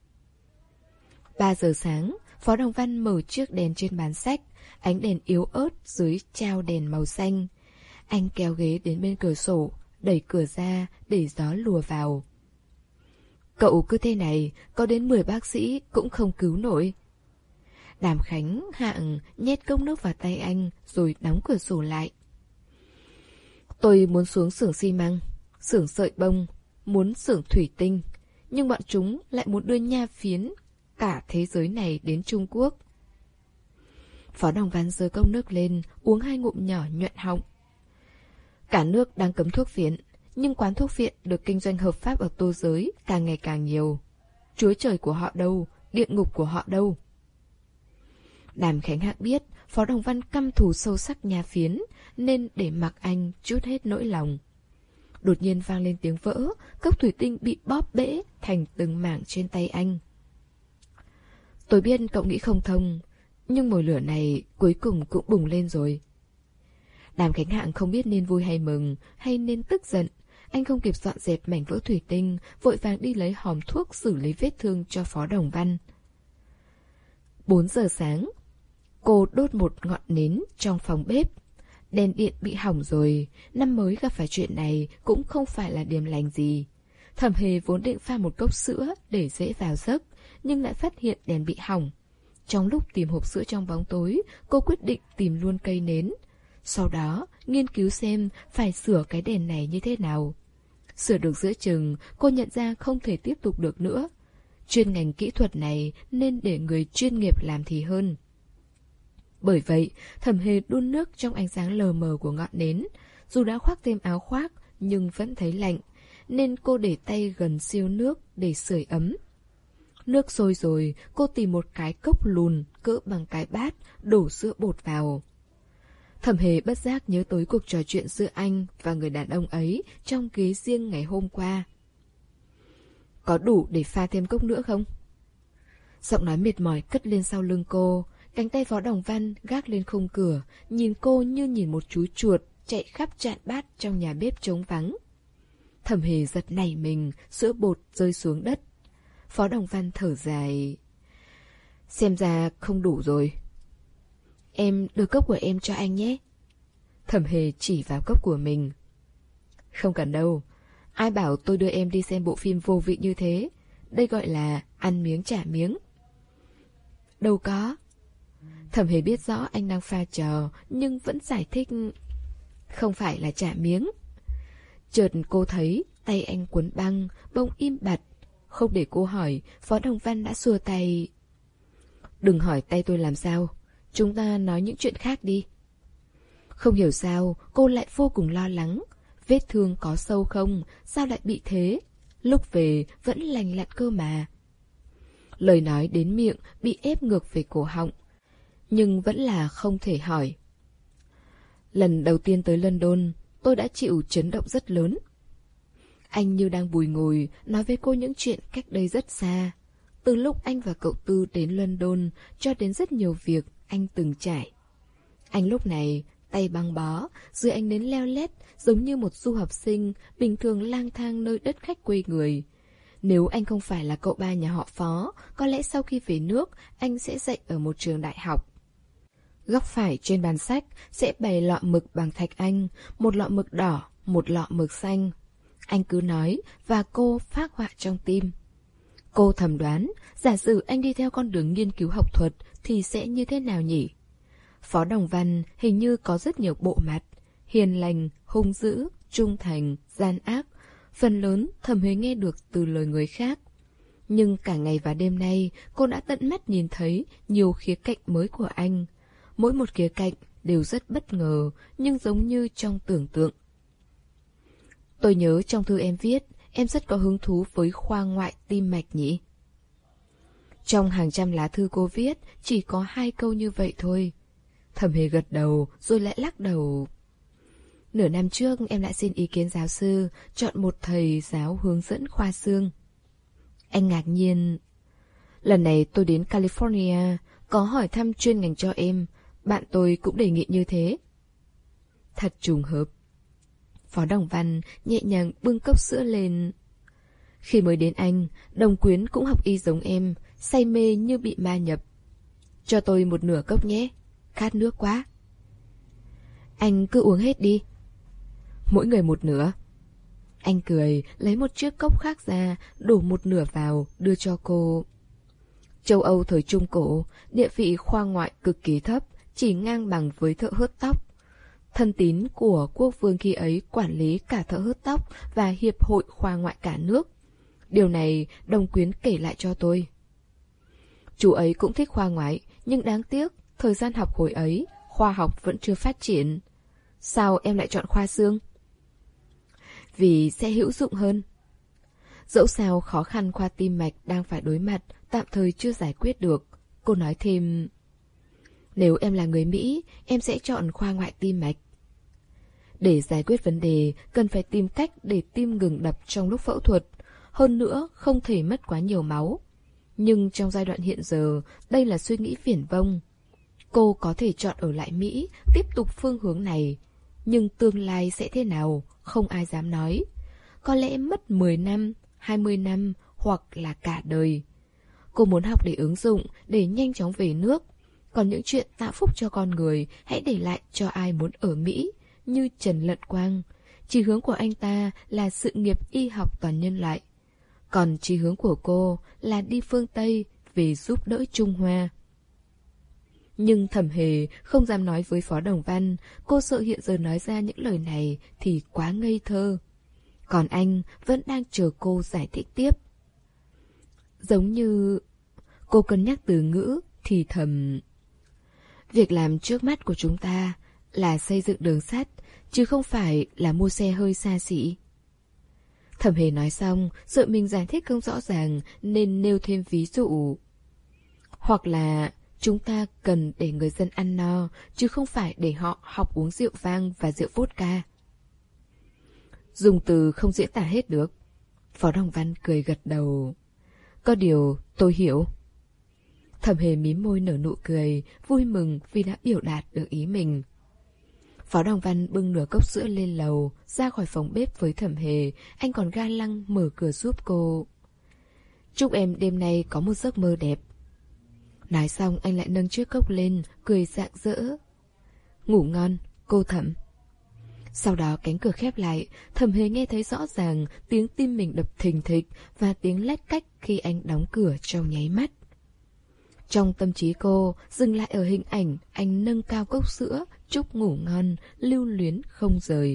Ba giờ sáng, Phó Đồng Văn mở chiếc đèn trên bàn sách, ánh đèn yếu ớt dưới trao đèn màu xanh. Anh kéo ghế đến bên cửa sổ, đẩy cửa ra để gió lùa vào. Cậu cứ thế này, có đến mười bác sĩ cũng không cứu nổi. Đàm Khánh Hạng nhét cốc nước vào tay anh rồi đóng cửa sổ lại. Tôi muốn xuống xưởng xi măng, xưởng sợi bông, muốn xưởng thủy tinh, nhưng bọn chúng lại muốn đưa nha phiến cả thế giới này đến Trung Quốc. Phó Đồng Văn giơ cốc nước lên, uống hai ngụm nhỏ nhuận họng. Cả nước đang cấm thuốc phiện, nhưng quán thuốc phiện được kinh doanh hợp pháp ở Tô Giới càng ngày càng nhiều. Chúa trời của họ đâu, địa ngục của họ đâu? Đàm Khánh Hạng biết Phó Đồng Văn căm thù sâu sắc nha phiến, nên để mặc anh trút hết nỗi lòng. Đột nhiên vang lên tiếng vỡ, cốc thủy tinh bị bóp bể thành từng mảng trên tay anh. Tôi biết cậu nghĩ không thông, nhưng mồi lửa này cuối cùng cũng bùng lên rồi. Đàm Khánh Hạng không biết nên vui hay mừng, hay nên tức giận. Anh không kịp dọn dẹp mảnh vỡ thủy tinh, vội vàng đi lấy hòm thuốc xử lý vết thương cho Phó Đồng Văn. Bốn giờ sáng, cô đốt một ngọn nến trong phòng bếp. Đèn điện bị hỏng rồi, năm mới gặp phải chuyện này cũng không phải là điềm lành gì. Thẩm Hề vốn định pha một cốc sữa để dễ vào giấc, nhưng lại phát hiện đèn bị hỏng. Trong lúc tìm hộp sữa trong bóng tối, cô quyết định tìm luôn cây nến. Sau đó, nghiên cứu xem phải sửa cái đèn này như thế nào. Sửa được giữa chừng, cô nhận ra không thể tiếp tục được nữa. Chuyên ngành kỹ thuật này nên để người chuyên nghiệp làm thì hơn. Bởi vậy, Thẩm Hề đun nước trong ánh sáng lờ mờ của ngọn nến, Dù đã khoác thêm áo khoác nhưng vẫn thấy lạnh, nên cô để tay gần siêu nước để sưởi ấm. Nước sôi rồi, cô tìm một cái cốc lùn cỡ bằng cái bát, đổ sữa bột vào. Thẩm Hề bất giác nhớ tới cuộc trò chuyện giữa anh và người đàn ông ấy trong ghế riêng ngày hôm qua. Có đủ để pha thêm cốc nữa không? Giọng nói mệt mỏi cất lên sau lưng cô, cánh tay Phó Đồng Văn gác lên khung cửa, nhìn cô như nhìn một chú chuột chạy khắp chạn bát trong nhà bếp trống vắng. Thẩm Hề giật nảy mình, sữa bột rơi xuống đất. Phó Đồng Văn thở dài. Xem ra không đủ rồi. Em đưa cốc của em cho anh nhé. Thẩm Hề chỉ vào cốc của mình. Không cần đâu. Ai bảo tôi đưa em đi xem bộ phim vô vị như thế. Đây gọi là ăn miếng trả miếng. Đâu có. Thẩm Hề biết rõ anh đang pha trò, nhưng vẫn giải thích. Không phải là trả miếng. Chợt cô thấy tay anh cuốn băng, bỗng im bặt. Không để cô hỏi, Phó Đồng Văn đã xua tay. Đừng hỏi tay tôi làm sao. Chúng ta nói những chuyện khác đi. Không hiểu sao, cô lại vô cùng lo lắng. Vết thương có sâu không? Sao lại bị thế? Lúc về vẫn lành lặn cơ mà. Lời nói đến miệng bị ép ngược về cổ họng. Nhưng vẫn là không thể hỏi. Lần đầu tiên tới London, tôi đã chịu chấn động rất lớn. Anh như đang bùi ngùi nói với cô những chuyện cách đây rất xa. Từ lúc anh và cậu Tư đến London cho đến rất nhiều việc anh từng trải. Anh lúc này tay băng bó, dưới ánh nến leo lét giống như một du học sinh bình thường lang thang nơi đất khách quê người. Nếu anh không phải là cậu ba nhà họ Phó, có lẽ sau khi về nước anh sẽ dạy ở một trường đại học. Góc phải trên bàn sách sẽ bày lọ mực bằng thạch anh, một lọ mực đỏ, một lọ mực xanh. Anh cứ nói và cô phác họa trong tim. Cô thầm đoán, giả sử anh đi theo con đường nghiên cứu học thuật thì sẽ như thế nào nhỉ? Phó Đồng Văn hình như có rất nhiều bộ mặt, hiền lành, hung dữ, trung thành, gian ác. Phần lớn Thẩm Huế nghe được từ lời người khác. Nhưng cả ngày và đêm nay, cô đã tận mắt nhìn thấy nhiều khía cạnh mới của anh. Mỗi một khía cạnh đều rất bất ngờ, nhưng giống như trong tưởng tượng. Tôi nhớ trong thư em viết, em rất có hứng thú với khoa ngoại tim mạch nhỉ? Trong hàng trăm lá thư cô viết, chỉ có hai câu như vậy thôi. Thẩm Hề gật đầu, rồi lại lắc đầu. Nửa năm trước em đã xin ý kiến giáo sư, chọn một thầy giáo hướng dẫn khoa xương. Anh ngạc nhiên. Lần này tôi đến California, có hỏi thăm chuyên ngành cho em, bạn tôi cũng đề nghị như thế. Thật trùng hợp. Phó Đồng Văn nhẹ nhàng bưng cốc sữa lên. Khi mới đến Anh, Đồng Quyến cũng học y giống em, say mê như bị ma nhập. Cho tôi một nửa cốc nhé, khát nước quá. Anh cứ uống hết đi. Mỗi người một nửa. Anh cười, lấy một chiếc cốc khác ra, đổ một nửa vào, đưa cho cô. Châu Âu thời Trung Cổ, địa vị khoa ngoại cực kỳ thấp, chỉ ngang bằng với thợ hớt tóc. Thân tín của quốc vương khi ấy quản lý cả thợ hớt tóc và hiệp hội khoa ngoại cả nước. Điều này Đồng Quyến kể lại cho tôi. Chú ấy cũng thích khoa ngoại, nhưng đáng tiếc, thời gian học hồi ấy, khoa học vẫn chưa phát triển. Sao em lại chọn khoa xương? Vì sẽ hữu dụng hơn. Dẫu sao khó khăn khoa tim mạch đang phải đối mặt, tạm thời chưa giải quyết được. Cô nói thêm, nếu em là người Mỹ, em sẽ chọn khoa ngoại tim mạch. Để giải quyết vấn đề, cần phải tìm cách để tim ngừng đập trong lúc phẫu thuật. Hơn nữa, không thể mất quá nhiều máu. Nhưng trong giai đoạn hiện giờ, đây là suy nghĩ viển vông. Cô có thể chọn ở lại Mỹ, tiếp tục phương hướng này. Nhưng tương lai sẽ thế nào, không ai dám nói. Có lẽ mất mười năm, hai mươi năm, hoặc là cả đời. Cô muốn học để ứng dụng, để nhanh chóng về nước. Còn những chuyện tạo phúc cho con người, hãy để lại cho ai muốn ở Mỹ, như Trần Lận Quang. Chí hướng của anh ta là sự nghiệp y học toàn nhân loại. Còn chí hướng của cô là đi phương Tây về giúp đỡ Trung Hoa. Nhưng Thẩm Hề không dám nói với Phó Đồng Văn, cô sợ hiện giờ nói ra những lời này thì quá ngây thơ. Còn anh vẫn đang chờ cô giải thích tiếp. Giống như... Cô cân nhắc từ ngữ thì thầm... Việc làm trước mắt của chúng ta là xây dựng đường sắt, chứ không phải là mua xe hơi xa xỉ. Thẩm Hề nói xong, sợ mình giải thích không rõ ràng nên nêu thêm ví dụ. Hoặc là chúng ta cần để người dân ăn no, chứ không phải để họ học uống rượu vang và rượu vodka. Dùng từ không diễn tả hết được. Phó Đồng Văn cười gật đầu. Có điều tôi hiểu. Thẩm Hề mím môi nở nụ cười, vui mừng vì đã biểu đạt được ý mình. Phó Đồng Văn bưng nửa cốc sữa lên lầu, ra khỏi phòng bếp với Thẩm Hề, anh còn ga lăng mở cửa giúp cô. Chúc em đêm nay có một giấc mơ đẹp. Nói xong anh lại nâng chiếc cốc lên, cười rạng rỡ. Ngủ ngon, cô Thẩm. Sau đó cánh cửa khép lại, Thẩm Hề nghe thấy rõ ràng tiếng tim mình đập thình thịch và tiếng lách cách khi anh đóng cửa trong nháy mắt. Trong tâm trí cô, dừng lại ở hình ảnh anh nâng cao cốc sữa, chúc ngủ ngon, lưu luyến không rời.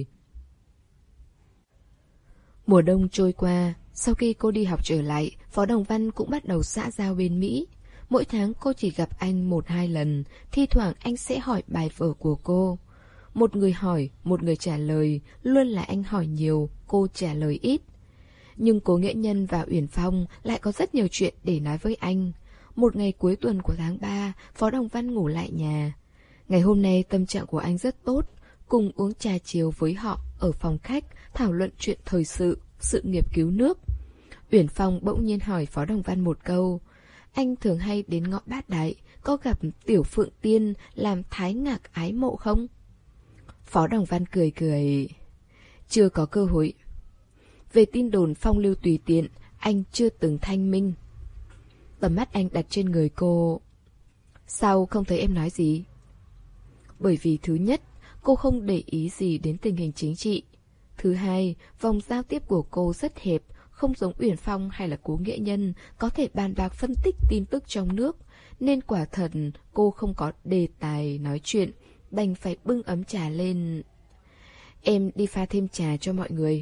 Mùa đông trôi qua, sau khi cô đi học trở lại, Phó Đồng Văn cũng bắt đầu xã giao bên Mỹ. Mỗi tháng cô chỉ gặp anh một hai lần, thi thoảng anh sẽ hỏi bài vở của cô. Một người hỏi, một người trả lời, luôn là anh hỏi nhiều, cô trả lời ít. Nhưng Cố Nghệ Nhân và Uyển Phong lại có rất nhiều chuyện để nói với anh. Một ngày cuối tuần của tháng ba, Phó Đồng Văn ngủ lại nhà. Ngày hôm nay tâm trạng của anh rất tốt, cùng uống trà chiều với họ ở phòng khách, thảo luận chuyện thời sự, sự nghiệp cứu nước. Uyển Phong bỗng nhiên hỏi Phó Đồng Văn một câu. Anh thường hay đến ngõ Bát Đại, có gặp Tiểu Phượng Tiên làm thái ngạc ái mộ không? Phó Đồng Văn cười cười. Chưa có cơ hội. Về tin đồn phong lưu tùy tiện, anh chưa từng thanh minh. Tầm mắt anh đặt trên người cô. Sao không thấy em nói gì? Bởi vì thứ nhất, cô không để ý gì đến tình hình chính trị. Thứ hai, vòng giao tiếp của cô rất hẹp, không giống Uyển Phong hay là Cố Nghệ Nhân có thể bàn bạc phân tích tin tức trong nước, nên quả thật cô không có đề tài nói chuyện, đành phải bưng ấm trà lên. Em đi pha thêm trà cho mọi người.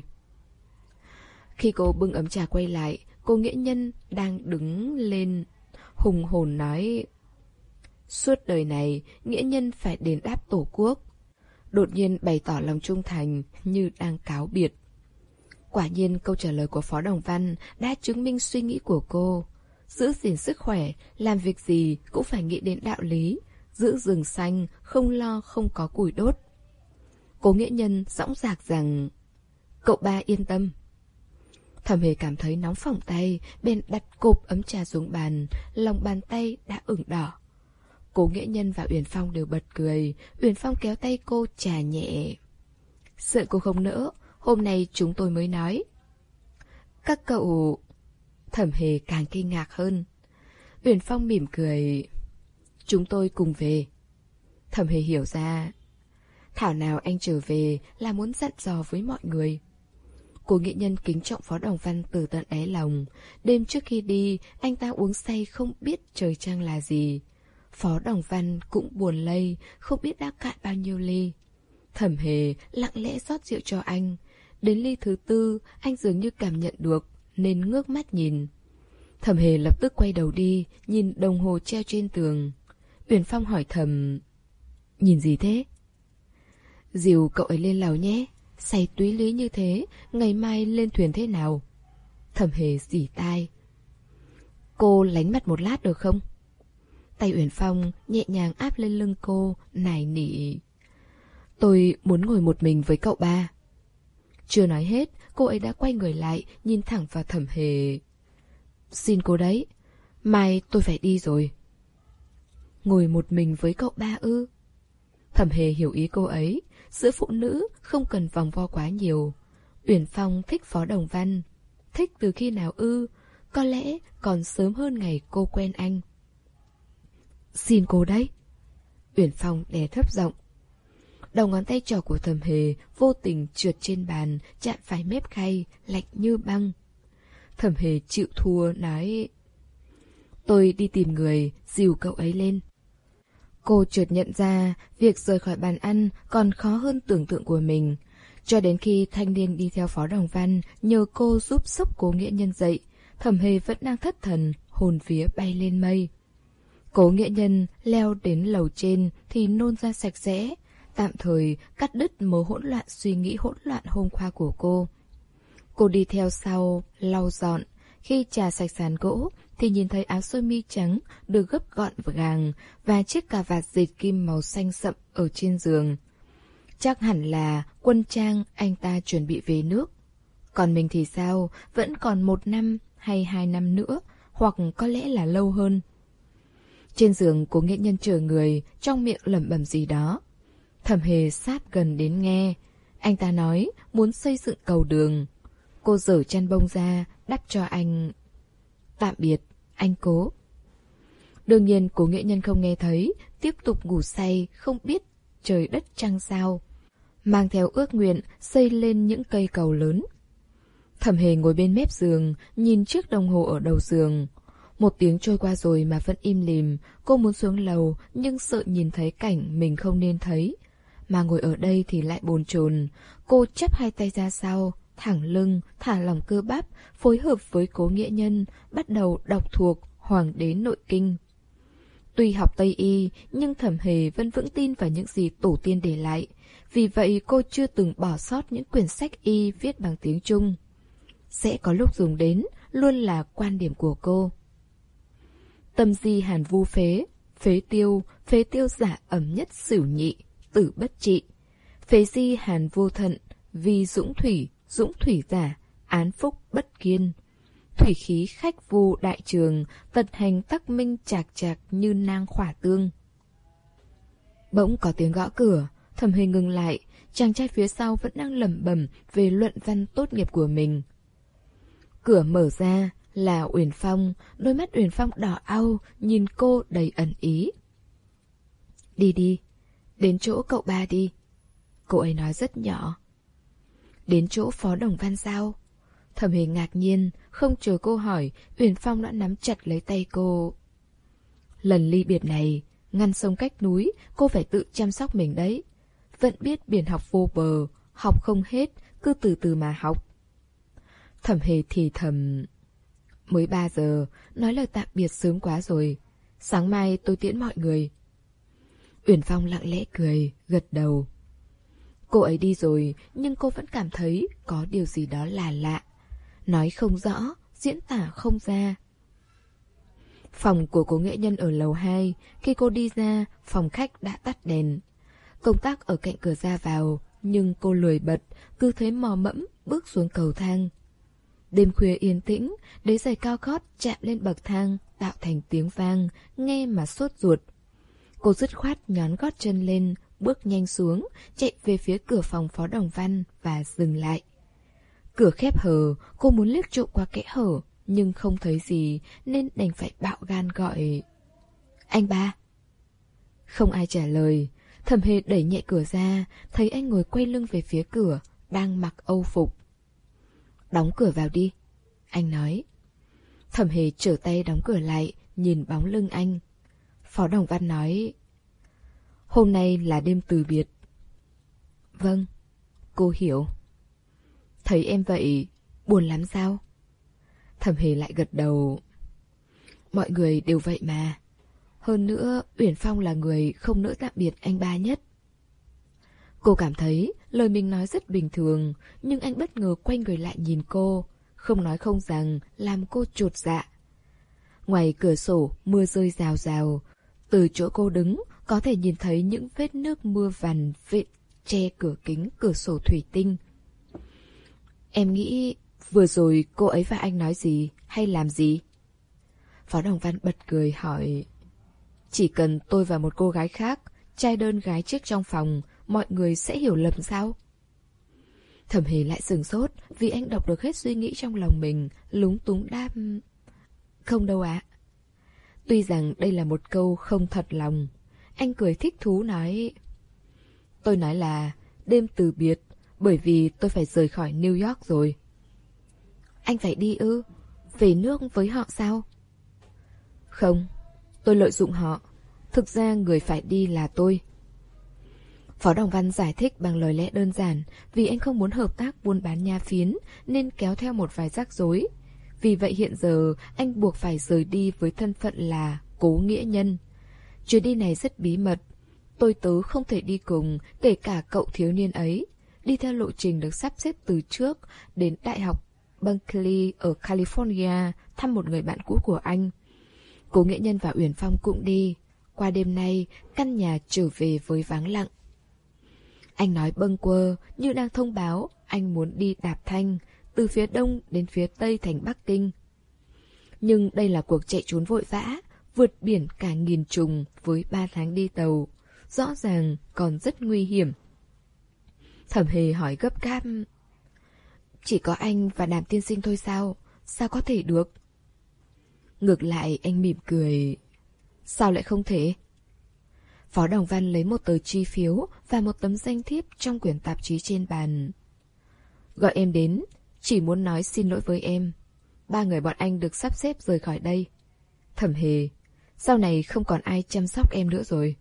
Khi cô bưng ấm trà quay lại, Cố Nghệ Nhân đang đứng lên, hùng hồn nói. Suốt đời này, Nghĩa Nhân phải đền đáp Tổ quốc. Đột nhiên bày tỏ lòng trung thành như đang cáo biệt. Quả nhiên câu trả lời của Phó Đồng Văn đã chứng minh suy nghĩ của cô. Giữ gìn sức khỏe, làm việc gì cũng phải nghĩ đến đạo lý. Giữ rừng xanh, không lo không có củi đốt. Cố Nghệ Nhân dõng dạc rằng, cậu ba yên tâm. Thẩm Hề cảm thấy nóng phỏng tay, bèn đặt cộp ấm trà xuống bàn, lòng bàn tay đã ửng đỏ. Cố Nghệ Nhân và Uyển Phong đều bật cười, Uyển Phong kéo tay cô trà nhẹ. Sợ cô không nỡ, hôm nay chúng tôi mới nói. Các cậu... Thẩm Hề càng kinh ngạc hơn. Uyển Phong mỉm cười. Chúng tôi cùng về. Thẩm Hề hiểu ra. Thảo nào anh trở về là muốn dặn dò với mọi người. Cố Nghệ Nhân kính trọng Phó Đồng Văn từ tận đáy lòng. Đêm trước khi đi, anh ta uống say không biết trời trăng là gì. Phó Đồng Văn cũng buồn lây, không biết đã cạn bao nhiêu ly. Thẩm Hề lặng lẽ rót rượu cho anh. Đến ly thứ tư, anh dường như cảm nhận được, nên ngước mắt nhìn. Thẩm Hề lập tức quay đầu đi, nhìn đồng hồ treo trên tường. Uyển Phong hỏi thầm, nhìn gì thế? Dìu cậu ấy lên lầu nhé, say túy lý như thế, ngày mai lên thuyền thế nào? Thẩm Hề rỉ tai. Cô lánh mặt một lát được không? Tay Uyển Phong nhẹ nhàng áp lên lưng cô, nài nỉ. Tôi muốn ngồi một mình với cậu ba. Chưa nói hết, cô ấy đã quay người lại, nhìn thẳng vào Thẩm Hề. Xin cô đấy, mai tôi phải đi rồi. Ngồi một mình với cậu ba ư? Thẩm Hề hiểu ý cô ấy, giữa phụ nữ không cần vòng vo quá nhiều. Uyển Phong thích Phó Đồng Văn. Thích từ khi nào ư? Có lẽ còn sớm hơn ngày cô quen anh. Xin cô đấy. Uyển Phong đè thấp giọng. Đầu ngón tay trỏ của Thẩm Hề vô tình trượt trên bàn, chạm phải mép khay, lạnh như băng. Thẩm Hề chịu thua nói, tôi đi tìm người, dìu cậu ấy lên. Cô chợt nhận ra việc rời khỏi bàn ăn còn khó hơn tưởng tượng của mình. Cho đến khi thanh niên đi theo Phó Đồng Văn nhờ cô giúp xốc Cố Nghệ Nhân dậy, Thẩm Hề vẫn đang thất thần, hồn vía bay lên mây. Cố Nghệ Nhân leo đến lầu trên thì nôn ra sạch sẽ. tạm thời cắt đứt mớ hỗn loạn suy nghĩ hỗn loạn hôm qua của cô. Cô đi theo sau, lau dọn. Khi chà sạch sàn gỗ, thì nhìn thấy áo sơ mi trắng được gấp gọn và gàng và chiếc cà vạt dệt kim màu xanh sậm ở trên giường. Chắc hẳn là quân trang anh ta chuẩn bị về nước. Còn mình thì sao? Vẫn còn một năm hay hai năm nữa, hoặc có lẽ là lâu hơn. Trên giường Cố Nghệ Nhân chờ người, trong miệng lẩm bẩm gì đó. Thẩm Hề sát gần đến nghe. Anh ta nói muốn xây dựng cầu đường. Cô giở chăn bông ra, đắp cho anh. Tạm biệt, anh Cố. Đương nhiên Cố Nghệ Nhân không nghe thấy, tiếp tục ngủ say, không biết trời đất trăng sao. Mang theo ước nguyện xây lên những cây cầu lớn. Thẩm Hề ngồi bên mép giường, nhìn chiếc đồng hồ ở đầu giường. Một tiếng trôi qua rồi mà vẫn im lìm. Cô muốn xuống lầu nhưng sợ nhìn thấy cảnh mình không nên thấy. Mà ngồi ở đây thì lại bồn chồn. Cô chắp hai tay ra sau, thẳng lưng, thả lỏng cơ bắp, phối hợp với Cố Nghĩa Nhân, bắt đầu đọc thuộc Hoàng đế nội kinh. Tuy học Tây Y, nhưng Thẩm Hề vẫn vững tin vào những gì tổ tiên để lại. Vì vậy cô chưa từng bỏ sót những quyển sách Y viết bằng tiếng Trung. Sẽ có lúc dùng đến, luôn là quan điểm của cô. Tâm di hàn vu phế, phế tiêu, phế tiêu giả ẩm nhất xửu nhị, tử bất trị. Phế di hàn vô thận, vi dũng thủy, dũng thủy giả, án phúc bất kiên. Thủy khí khách vu đại trường, tật hành tắc minh chạc chạc như nang khỏa tương. Bỗng có tiếng gõ cửa, Thẩm Hề ngừng lại, chàng trai phía sau vẫn đang lẩm bẩm về luận văn tốt nghiệp của mình. Cửa mở ra là Uyển Phong, đôi mắt Uyển Phong đỏ au, nhìn cô đầy ẩn ý. Đi đi, đến chỗ cậu ba đi. Cô ấy nói rất nhỏ. Đến chỗ Phó Đồng Văn sao? Thẩm Hề ngạc nhiên, không chờ cô hỏi, Uyển Phong đã nắm chặt lấy tay cô. Lần ly biệt này, ngăn sông cách núi, cô phải tự chăm sóc mình đấy. Vẫn biết biển học vô bờ, học không hết, cứ từ từ mà học. Thẩm Hề thì thầm. Mới ba giờ, nói lời tạm biệt sớm quá rồi. Sáng mai tôi tiễn mọi người. Uyển Phong lặng lẽ cười, gật đầu. Cô ấy đi rồi, nhưng cô vẫn cảm thấy có điều gì đó là lạ. Nói không rõ, diễn tả không ra. Phòng của Cố Nghệ Nhân ở lầu hai, khi cô đi ra, phòng khách đã tắt đèn. Công tác ở cạnh cửa ra vào, nhưng cô lười bật, cứ thế mò mẫm bước xuống cầu thang. Đêm khuya yên tĩnh, đế giày cao gót chạm lên bậc thang, tạo thành tiếng vang, nghe mà sốt ruột. Cô dứt khoát nhón gót chân lên, bước nhanh xuống, chạy về phía cửa phòng Phó Đồng Văn và dừng lại. Cửa khép hờ, cô muốn liếc trộm qua kẽ hở, nhưng không thấy gì nên đành phải bạo gan gọi. Anh ba. Không ai trả lời. Thẩm Hề đẩy nhẹ cửa ra, thấy anh ngồi quay lưng về phía cửa, đang mặc âu phục. Đóng cửa vào đi, anh nói. Thẩm Hề trở tay đóng cửa lại, nhìn bóng lưng anh. Phó Đồng Văn nói. Hôm nay là đêm từ biệt. Vâng, cô hiểu. Thấy em vậy, buồn lắm sao? Thẩm Hề lại gật đầu. Mọi người đều vậy mà. Hơn nữa, Uyển Phong là người không nỡ tạm biệt anh ba nhất. Cô cảm thấy lời mình nói rất bình thường, nhưng anh bất ngờ quay người lại nhìn cô, không nói không rằng, làm cô chột dạ. Ngoài cửa sổ, mưa rơi rào rào. Từ chỗ cô đứng, có thể nhìn thấy những vết nước mưa vằn vện che cửa kính cửa sổ thủy tinh. Em nghĩ vừa rồi cô ấy và anh nói gì hay làm gì? Phó Đồng Văn bật cười hỏi. Chỉ cần tôi và một cô gái khác, trai đơn gái chiếc trong phòng, mọi người sẽ hiểu lầm sao? Thẩm Hề lại sửng sốt vì anh đọc được hết suy nghĩ trong lòng mình, lúng túng đáp. Không đâu ạ. Tuy rằng đây là một câu không thật lòng, anh cười thích thú nói. Tôi nói là đêm từ biệt, bởi vì tôi phải rời khỏi New York rồi. Anh phải đi ư? Về nước với họ sao? Không, tôi lợi dụng họ. Thực ra người phải đi là tôi. Phó Đồng Văn giải thích bằng lời lẽ đơn giản, vì anh không muốn hợp tác buôn bán nha phiến nên kéo theo một vài rắc rối. Vì vậy hiện giờ anh buộc phải rời đi với thân phận là Cố Nghĩa Nhân. Chuyến đi này rất bí mật. Tôi tớ không thể đi cùng, kể cả cậu thiếu niên ấy. Đi theo lộ trình được sắp xếp từ trước, đến Đại học Berkeley ở California thăm một người bạn cũ của anh. Cố Nghệ Nhân và Uyển Phong cũng đi. Qua đêm nay, căn nhà trở về với vắng lặng. Anh nói bâng quơ như đang thông báo anh muốn đi đạp thanh, từ phía đông đến phía tây thành Bắc Kinh. Nhưng đây là cuộc chạy trốn vội vã, vượt biển cả nghìn trùng với ba tháng đi tàu. Rõ ràng còn rất nguy hiểm. Thẩm Hề hỏi gấp gáp. Chỉ có anh và Đàm tiên sinh thôi sao? Sao có thể được? Ngược lại anh mỉm cười. Sao lại không thể? Phó Đồng Văn lấy một tờ chi phiếu và một tấm danh thiếp trong quyển tạp chí trên bàn. Gọi em đến, chỉ muốn nói xin lỗi với em. Ba người bọn anh được sắp xếp rời khỏi đây. Thẩm Hề, sau này không còn ai chăm sóc em nữa rồi.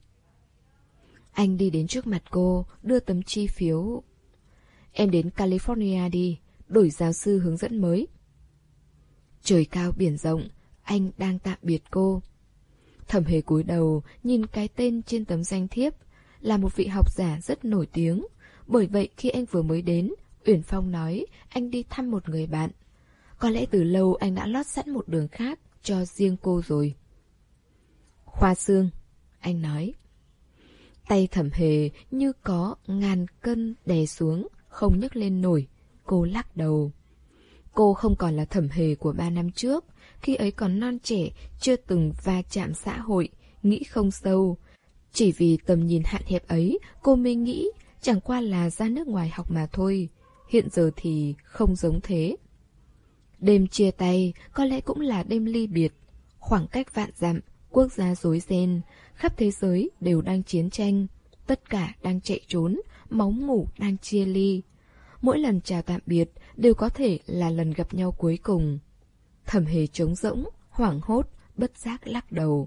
Anh đi đến trước mặt cô, đưa tấm chi phiếu. Em đến California đi, đổi giáo sư hướng dẫn mới. Trời cao biển rộng, anh đang tạm biệt cô. Thẩm Hề cúi đầu, nhìn cái tên trên tấm danh thiếp, là một vị học giả rất nổi tiếng. Bởi vậy khi anh vừa mới đến, Uyển Phong nói anh đi thăm một người bạn. Có lẽ từ lâu anh đã lót sẵn một đường khác cho riêng cô rồi. Khoa xương, anh nói. Tay Thẩm Hề như có ngàn cân đè xuống, không nhấc lên nổi. Cô lắc đầu. Cô không còn là Thẩm Hề của ba năm trước, khi ấy còn non trẻ, chưa từng va chạm xã hội, nghĩ không sâu. Chỉ vì tầm nhìn hạn hẹp ấy, cô mới nghĩ chẳng qua là ra nước ngoài học mà thôi. Hiện giờ thì không giống thế. Đêm chia tay có lẽ cũng là đêm ly biệt. Khoảng cách vạn dặm, quốc gia rối ren, khắp thế giới đều đang chiến tranh. Tất cả đang chạy trốn, máu mủ đang chia ly. Mỗi lần chào tạm biệt đều có thể là lần gặp nhau cuối cùng. Thẩm Hề trống rỗng, hoảng hốt, bất giác lắc đầu.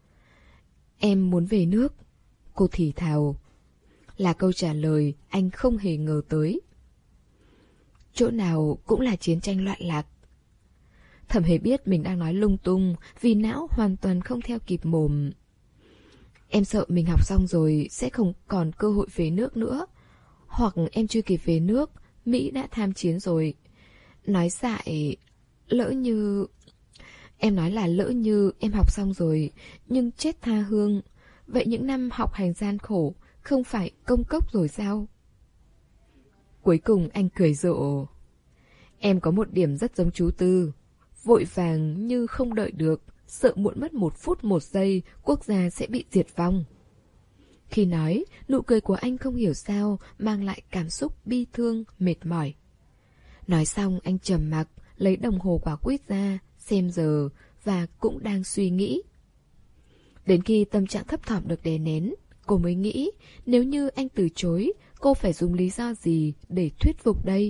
Em muốn về nước. Cô thì thào. Là câu trả lời anh không hề ngờ tới. Chỗ nào cũng là chiến tranh loạn lạc. Thẩm Hề biết mình đang nói lung tung, vì não hoàn toàn không theo kịp mồm. Em sợ mình học xong rồi sẽ không còn cơ hội về nước nữa. Hoặc em chưa kịp về nước, Mỹ đã tham chiến rồi. Nói dại, lỡ như... Em nói là lỡ như em học xong rồi, nhưng chết tha hương. Vậy những năm học hành gian khổ không phải công cốc rồi sao? Cuối cùng anh cười rộ. Em có một điểm rất giống chú Tư. Vội vàng như không đợi được, sợ muộn mất một phút một giây, quốc gia sẽ bị diệt vong. Khi nói, nụ cười của anh không hiểu sao mang lại cảm xúc bi thương, mệt mỏi. Nói xong anh trầm mặc, lấy đồng hồ quả quýt ra, xem giờ và cũng đang suy nghĩ. Đến khi tâm trạng thấp thỏm được đè nén, cô mới nghĩ nếu như anh từ chối, cô phải dùng lý do gì để thuyết phục đây?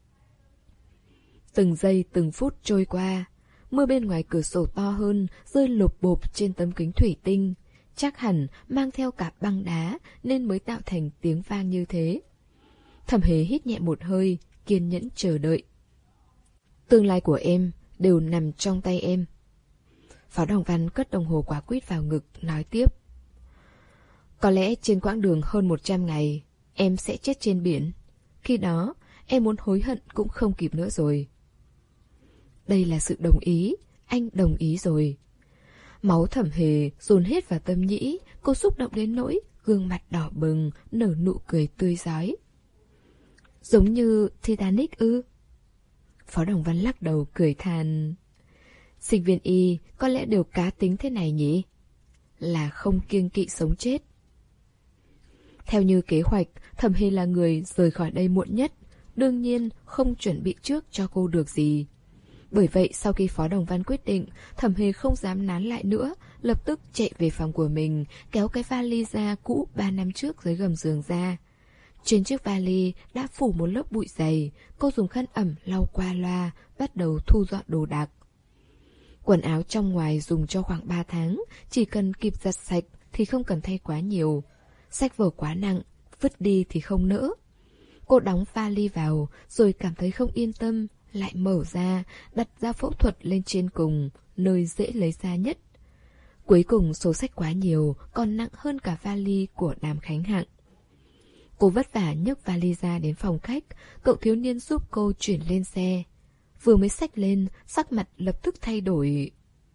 Từng giây từng phút trôi qua, mưa bên ngoài cửa sổ to hơn, rơi lộp bộp trên tấm kính thủy tinh. Chắc hẳn mang theo cả băng đá nên mới tạo thành tiếng vang như thế. Thẩm Hề hít nhẹ một hơi, kiên nhẫn chờ đợi. Tương lai của em đều nằm trong tay em. Phó Đồng Văn cất đồng hồ quả quýt vào ngực, nói tiếp. Có lẽ trên quãng đường hơn một trăm ngày, em sẽ chết trên biển. Khi đó, em muốn hối hận cũng không kịp nữa rồi. Đây là sự đồng ý, anh đồng ý rồi. Máu Thẩm Hề dồn hết vào tâm nhĩ, cô xúc động đến nỗi gương mặt đỏ bừng, nở nụ cười tươi rói. Giống như Titanic ư? Phó Đồng Văn lắc đầu cười than. Sinh viên y có lẽ đều cá tính thế này nhỉ? Là không kiêng kỵ sống chết. Theo như kế hoạch, Thẩm Hề là người rời khỏi đây muộn nhất, đương nhiên không chuẩn bị trước cho cô được gì. Bởi vậy sau khi Phó Đồng Văn quyết định, Thẩm Hề không dám nán lại nữa, lập tức chạy về phòng của mình, kéo cái vali da cũ ba năm trước dưới gầm giường ra. Trên chiếc vali đã phủ một lớp bụi dày, cô dùng khăn ẩm lau qua loa, bắt đầu thu dọn đồ đạc. Quần áo trong ngoài dùng cho khoảng ba tháng, chỉ cần kịp giặt sạch thì không cần thay quá nhiều. Sách vở quá nặng, vứt đi thì không nỡ. Cô đóng vali vào, rồi cảm thấy không yên tâm, lại mở ra, đặt ra phẫu thuật lên trên cùng, nơi dễ lấy ra nhất. Cuối cùng số sách quá nhiều, còn nặng hơn cả vali của đám khánh hạng. Cô vất vả nhấc vali ra đến phòng khách, cậu thiếu niên giúp cô chuyển lên xe. Vừa mới xách lên, sắc mặt lập tức thay đổi.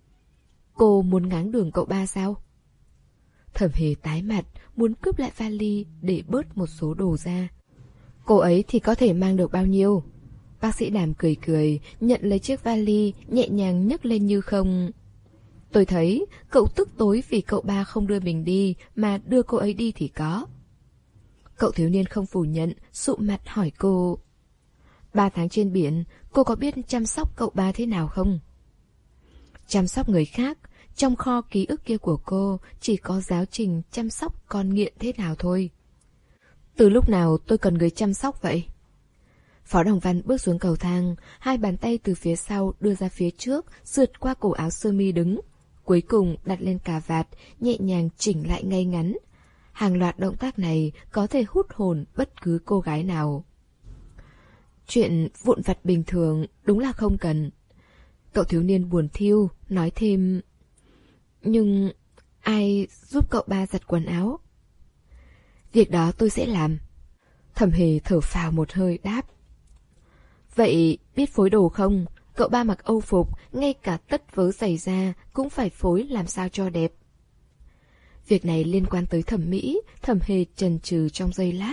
Cô muốn ngáng đường cậu ba sao? Thẩm Hề tái mặt, muốn cướp lại vali để bớt một số đồ ra. Cô ấy thì có thể mang được bao nhiêu? Bác sĩ Đàm cười cười, nhận lấy chiếc vali, nhẹ nhàng nhấc lên như không. Tôi thấy cậu tức tối vì cậu ba không đưa mình đi, mà đưa cô ấy đi thì có. Cậu thiếu niên không phủ nhận, sụ mặt hỏi cô. Ba tháng trên biển, cô có biết chăm sóc cậu ba thế nào không? Chăm sóc người khác, trong kho ký ức kia của cô chỉ có giáo trình chăm sóc con nghiện thế nào thôi. Từ lúc nào tôi cần người chăm sóc vậy? Phó Đồng Văn bước xuống cầu thang, hai bàn tay từ phía sau đưa ra phía trước, sượt qua cổ áo sơ mi đứng. Cuối cùng đặt lên cà vạt, nhẹ nhàng chỉnh lại ngay ngắn. Hàng loạt động tác này có thể hút hồn bất cứ cô gái nào. Chuyện vụn vặt bình thường đúng là không cần. Cậu thiếu niên buồn thiu, nói thêm. Nhưng ai giúp cậu ba giặt quần áo? Việc đó tôi sẽ làm. Thẩm Hề thở phào một hơi đáp. Vậy biết phối đồ không? Cậu ba mặc âu phục, ngay cả tất vớ giày da cũng phải phối làm sao cho đẹp. Việc này liên quan tới thẩm mỹ, Thẩm Hề chần chừ trong giây lát.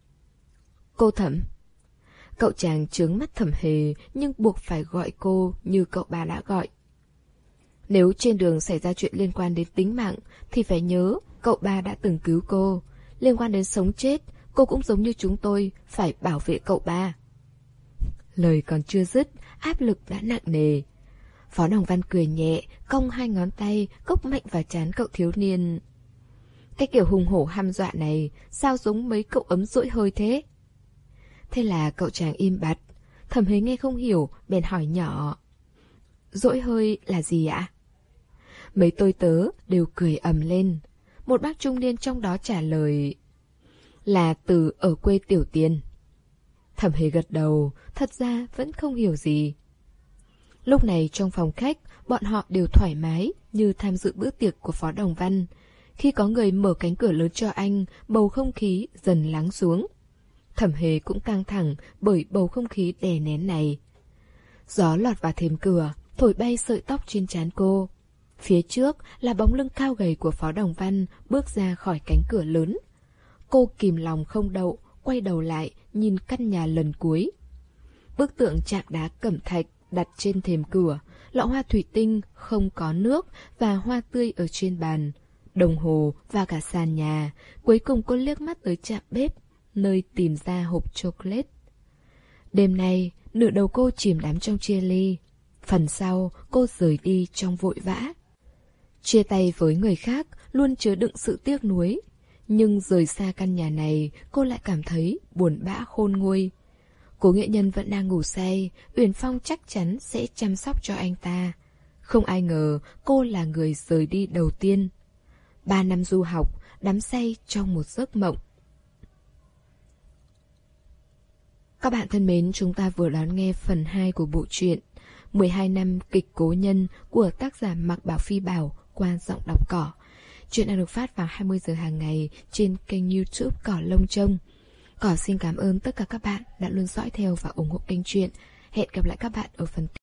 Cô Thẩm. Cậu chàng trướng mắt Thẩm Hề, nhưng buộc phải gọi cô như cậu ba đã gọi. Nếu trên đường xảy ra chuyện liên quan đến tính mạng, thì phải nhớ cậu ba đã từng cứu cô. Liên quan đến sống chết, cô cũng giống như chúng tôi, phải bảo vệ cậu ba. Lời còn chưa dứt, áp lực đã nặng nề. Phó Đồng Văn cười nhẹ, cong hai ngón tay, cốc mạnh vào trán cậu thiếu niên. Cái kiểu hùng hổ hăm dọa này, sao giống mấy cậu ấm dỗi hơi thế? Thế là cậu chàng im bặt. Thẩm Hề nghe không hiểu, bèn hỏi nhỏ. Dỗi hơi là gì ạ? Mấy tôi tớ đều cười ầm lên. Một bác trung niên trong đó trả lời. Là từ ở quê tiểu tiền. Thẩm Hề gật đầu, thật ra vẫn không hiểu gì. Lúc này trong phòng khách, bọn họ đều thoải mái như tham dự bữa tiệc của Phó Đồng Văn. Khi có người mở cánh cửa lớn cho anh, bầu không khí dần lắng xuống. Thẩm Hề cũng căng thẳng bởi bầu không khí đè nén này. Gió lọt vào thềm cửa, thổi bay sợi tóc trên trán cô. Phía trước là bóng lưng cao gầy của Phó Đồng Văn bước ra khỏi cánh cửa lớn. Cô kìm lòng không đậu, quay đầu lại, nhìn căn nhà lần cuối. Bức tượng chạm đá cẩm thạch đặt trên thềm cửa, lọ hoa thủy tinh không có nước và hoa tươi ở trên bàn, đồng hồ và cả sàn nhà. Cuối cùng cô liếc mắt tới trạm bếp, nơi tìm ra hộp chocolate. Đêm nay, nửa đầu cô chìm đắm trong chia ly. Phần sau, cô rời đi trong vội vã. Chia tay với người khác luôn chứa đựng sự tiếc nuối. Nhưng rời xa căn nhà này, cô lại cảm thấy buồn bã khôn nguôi. Cố nghệ nhân vẫn đang ngủ say, Uyển Phong chắc chắn sẽ chăm sóc cho anh ta. Không ai ngờ cô là người rời đi đầu tiên. Ba năm du học, đắm say trong một giấc mộng. Các bạn thân mến, chúng ta vừa đón nghe phần hai của bộ truyện mười hai năm kịch cố nhân của tác giả Mạc Bảo Phi Bảo qua giọng đọc Cỏ. Chuyện đang được phát vào hai mươi giờ hàng ngày trên kênh YouTube Cỏ Lông Trông. Cỏ xin cảm ơn tất cả các bạn đã luôn dõi theo và ủng hộ kênh truyện. Hẹn gặp lại các bạn ở phần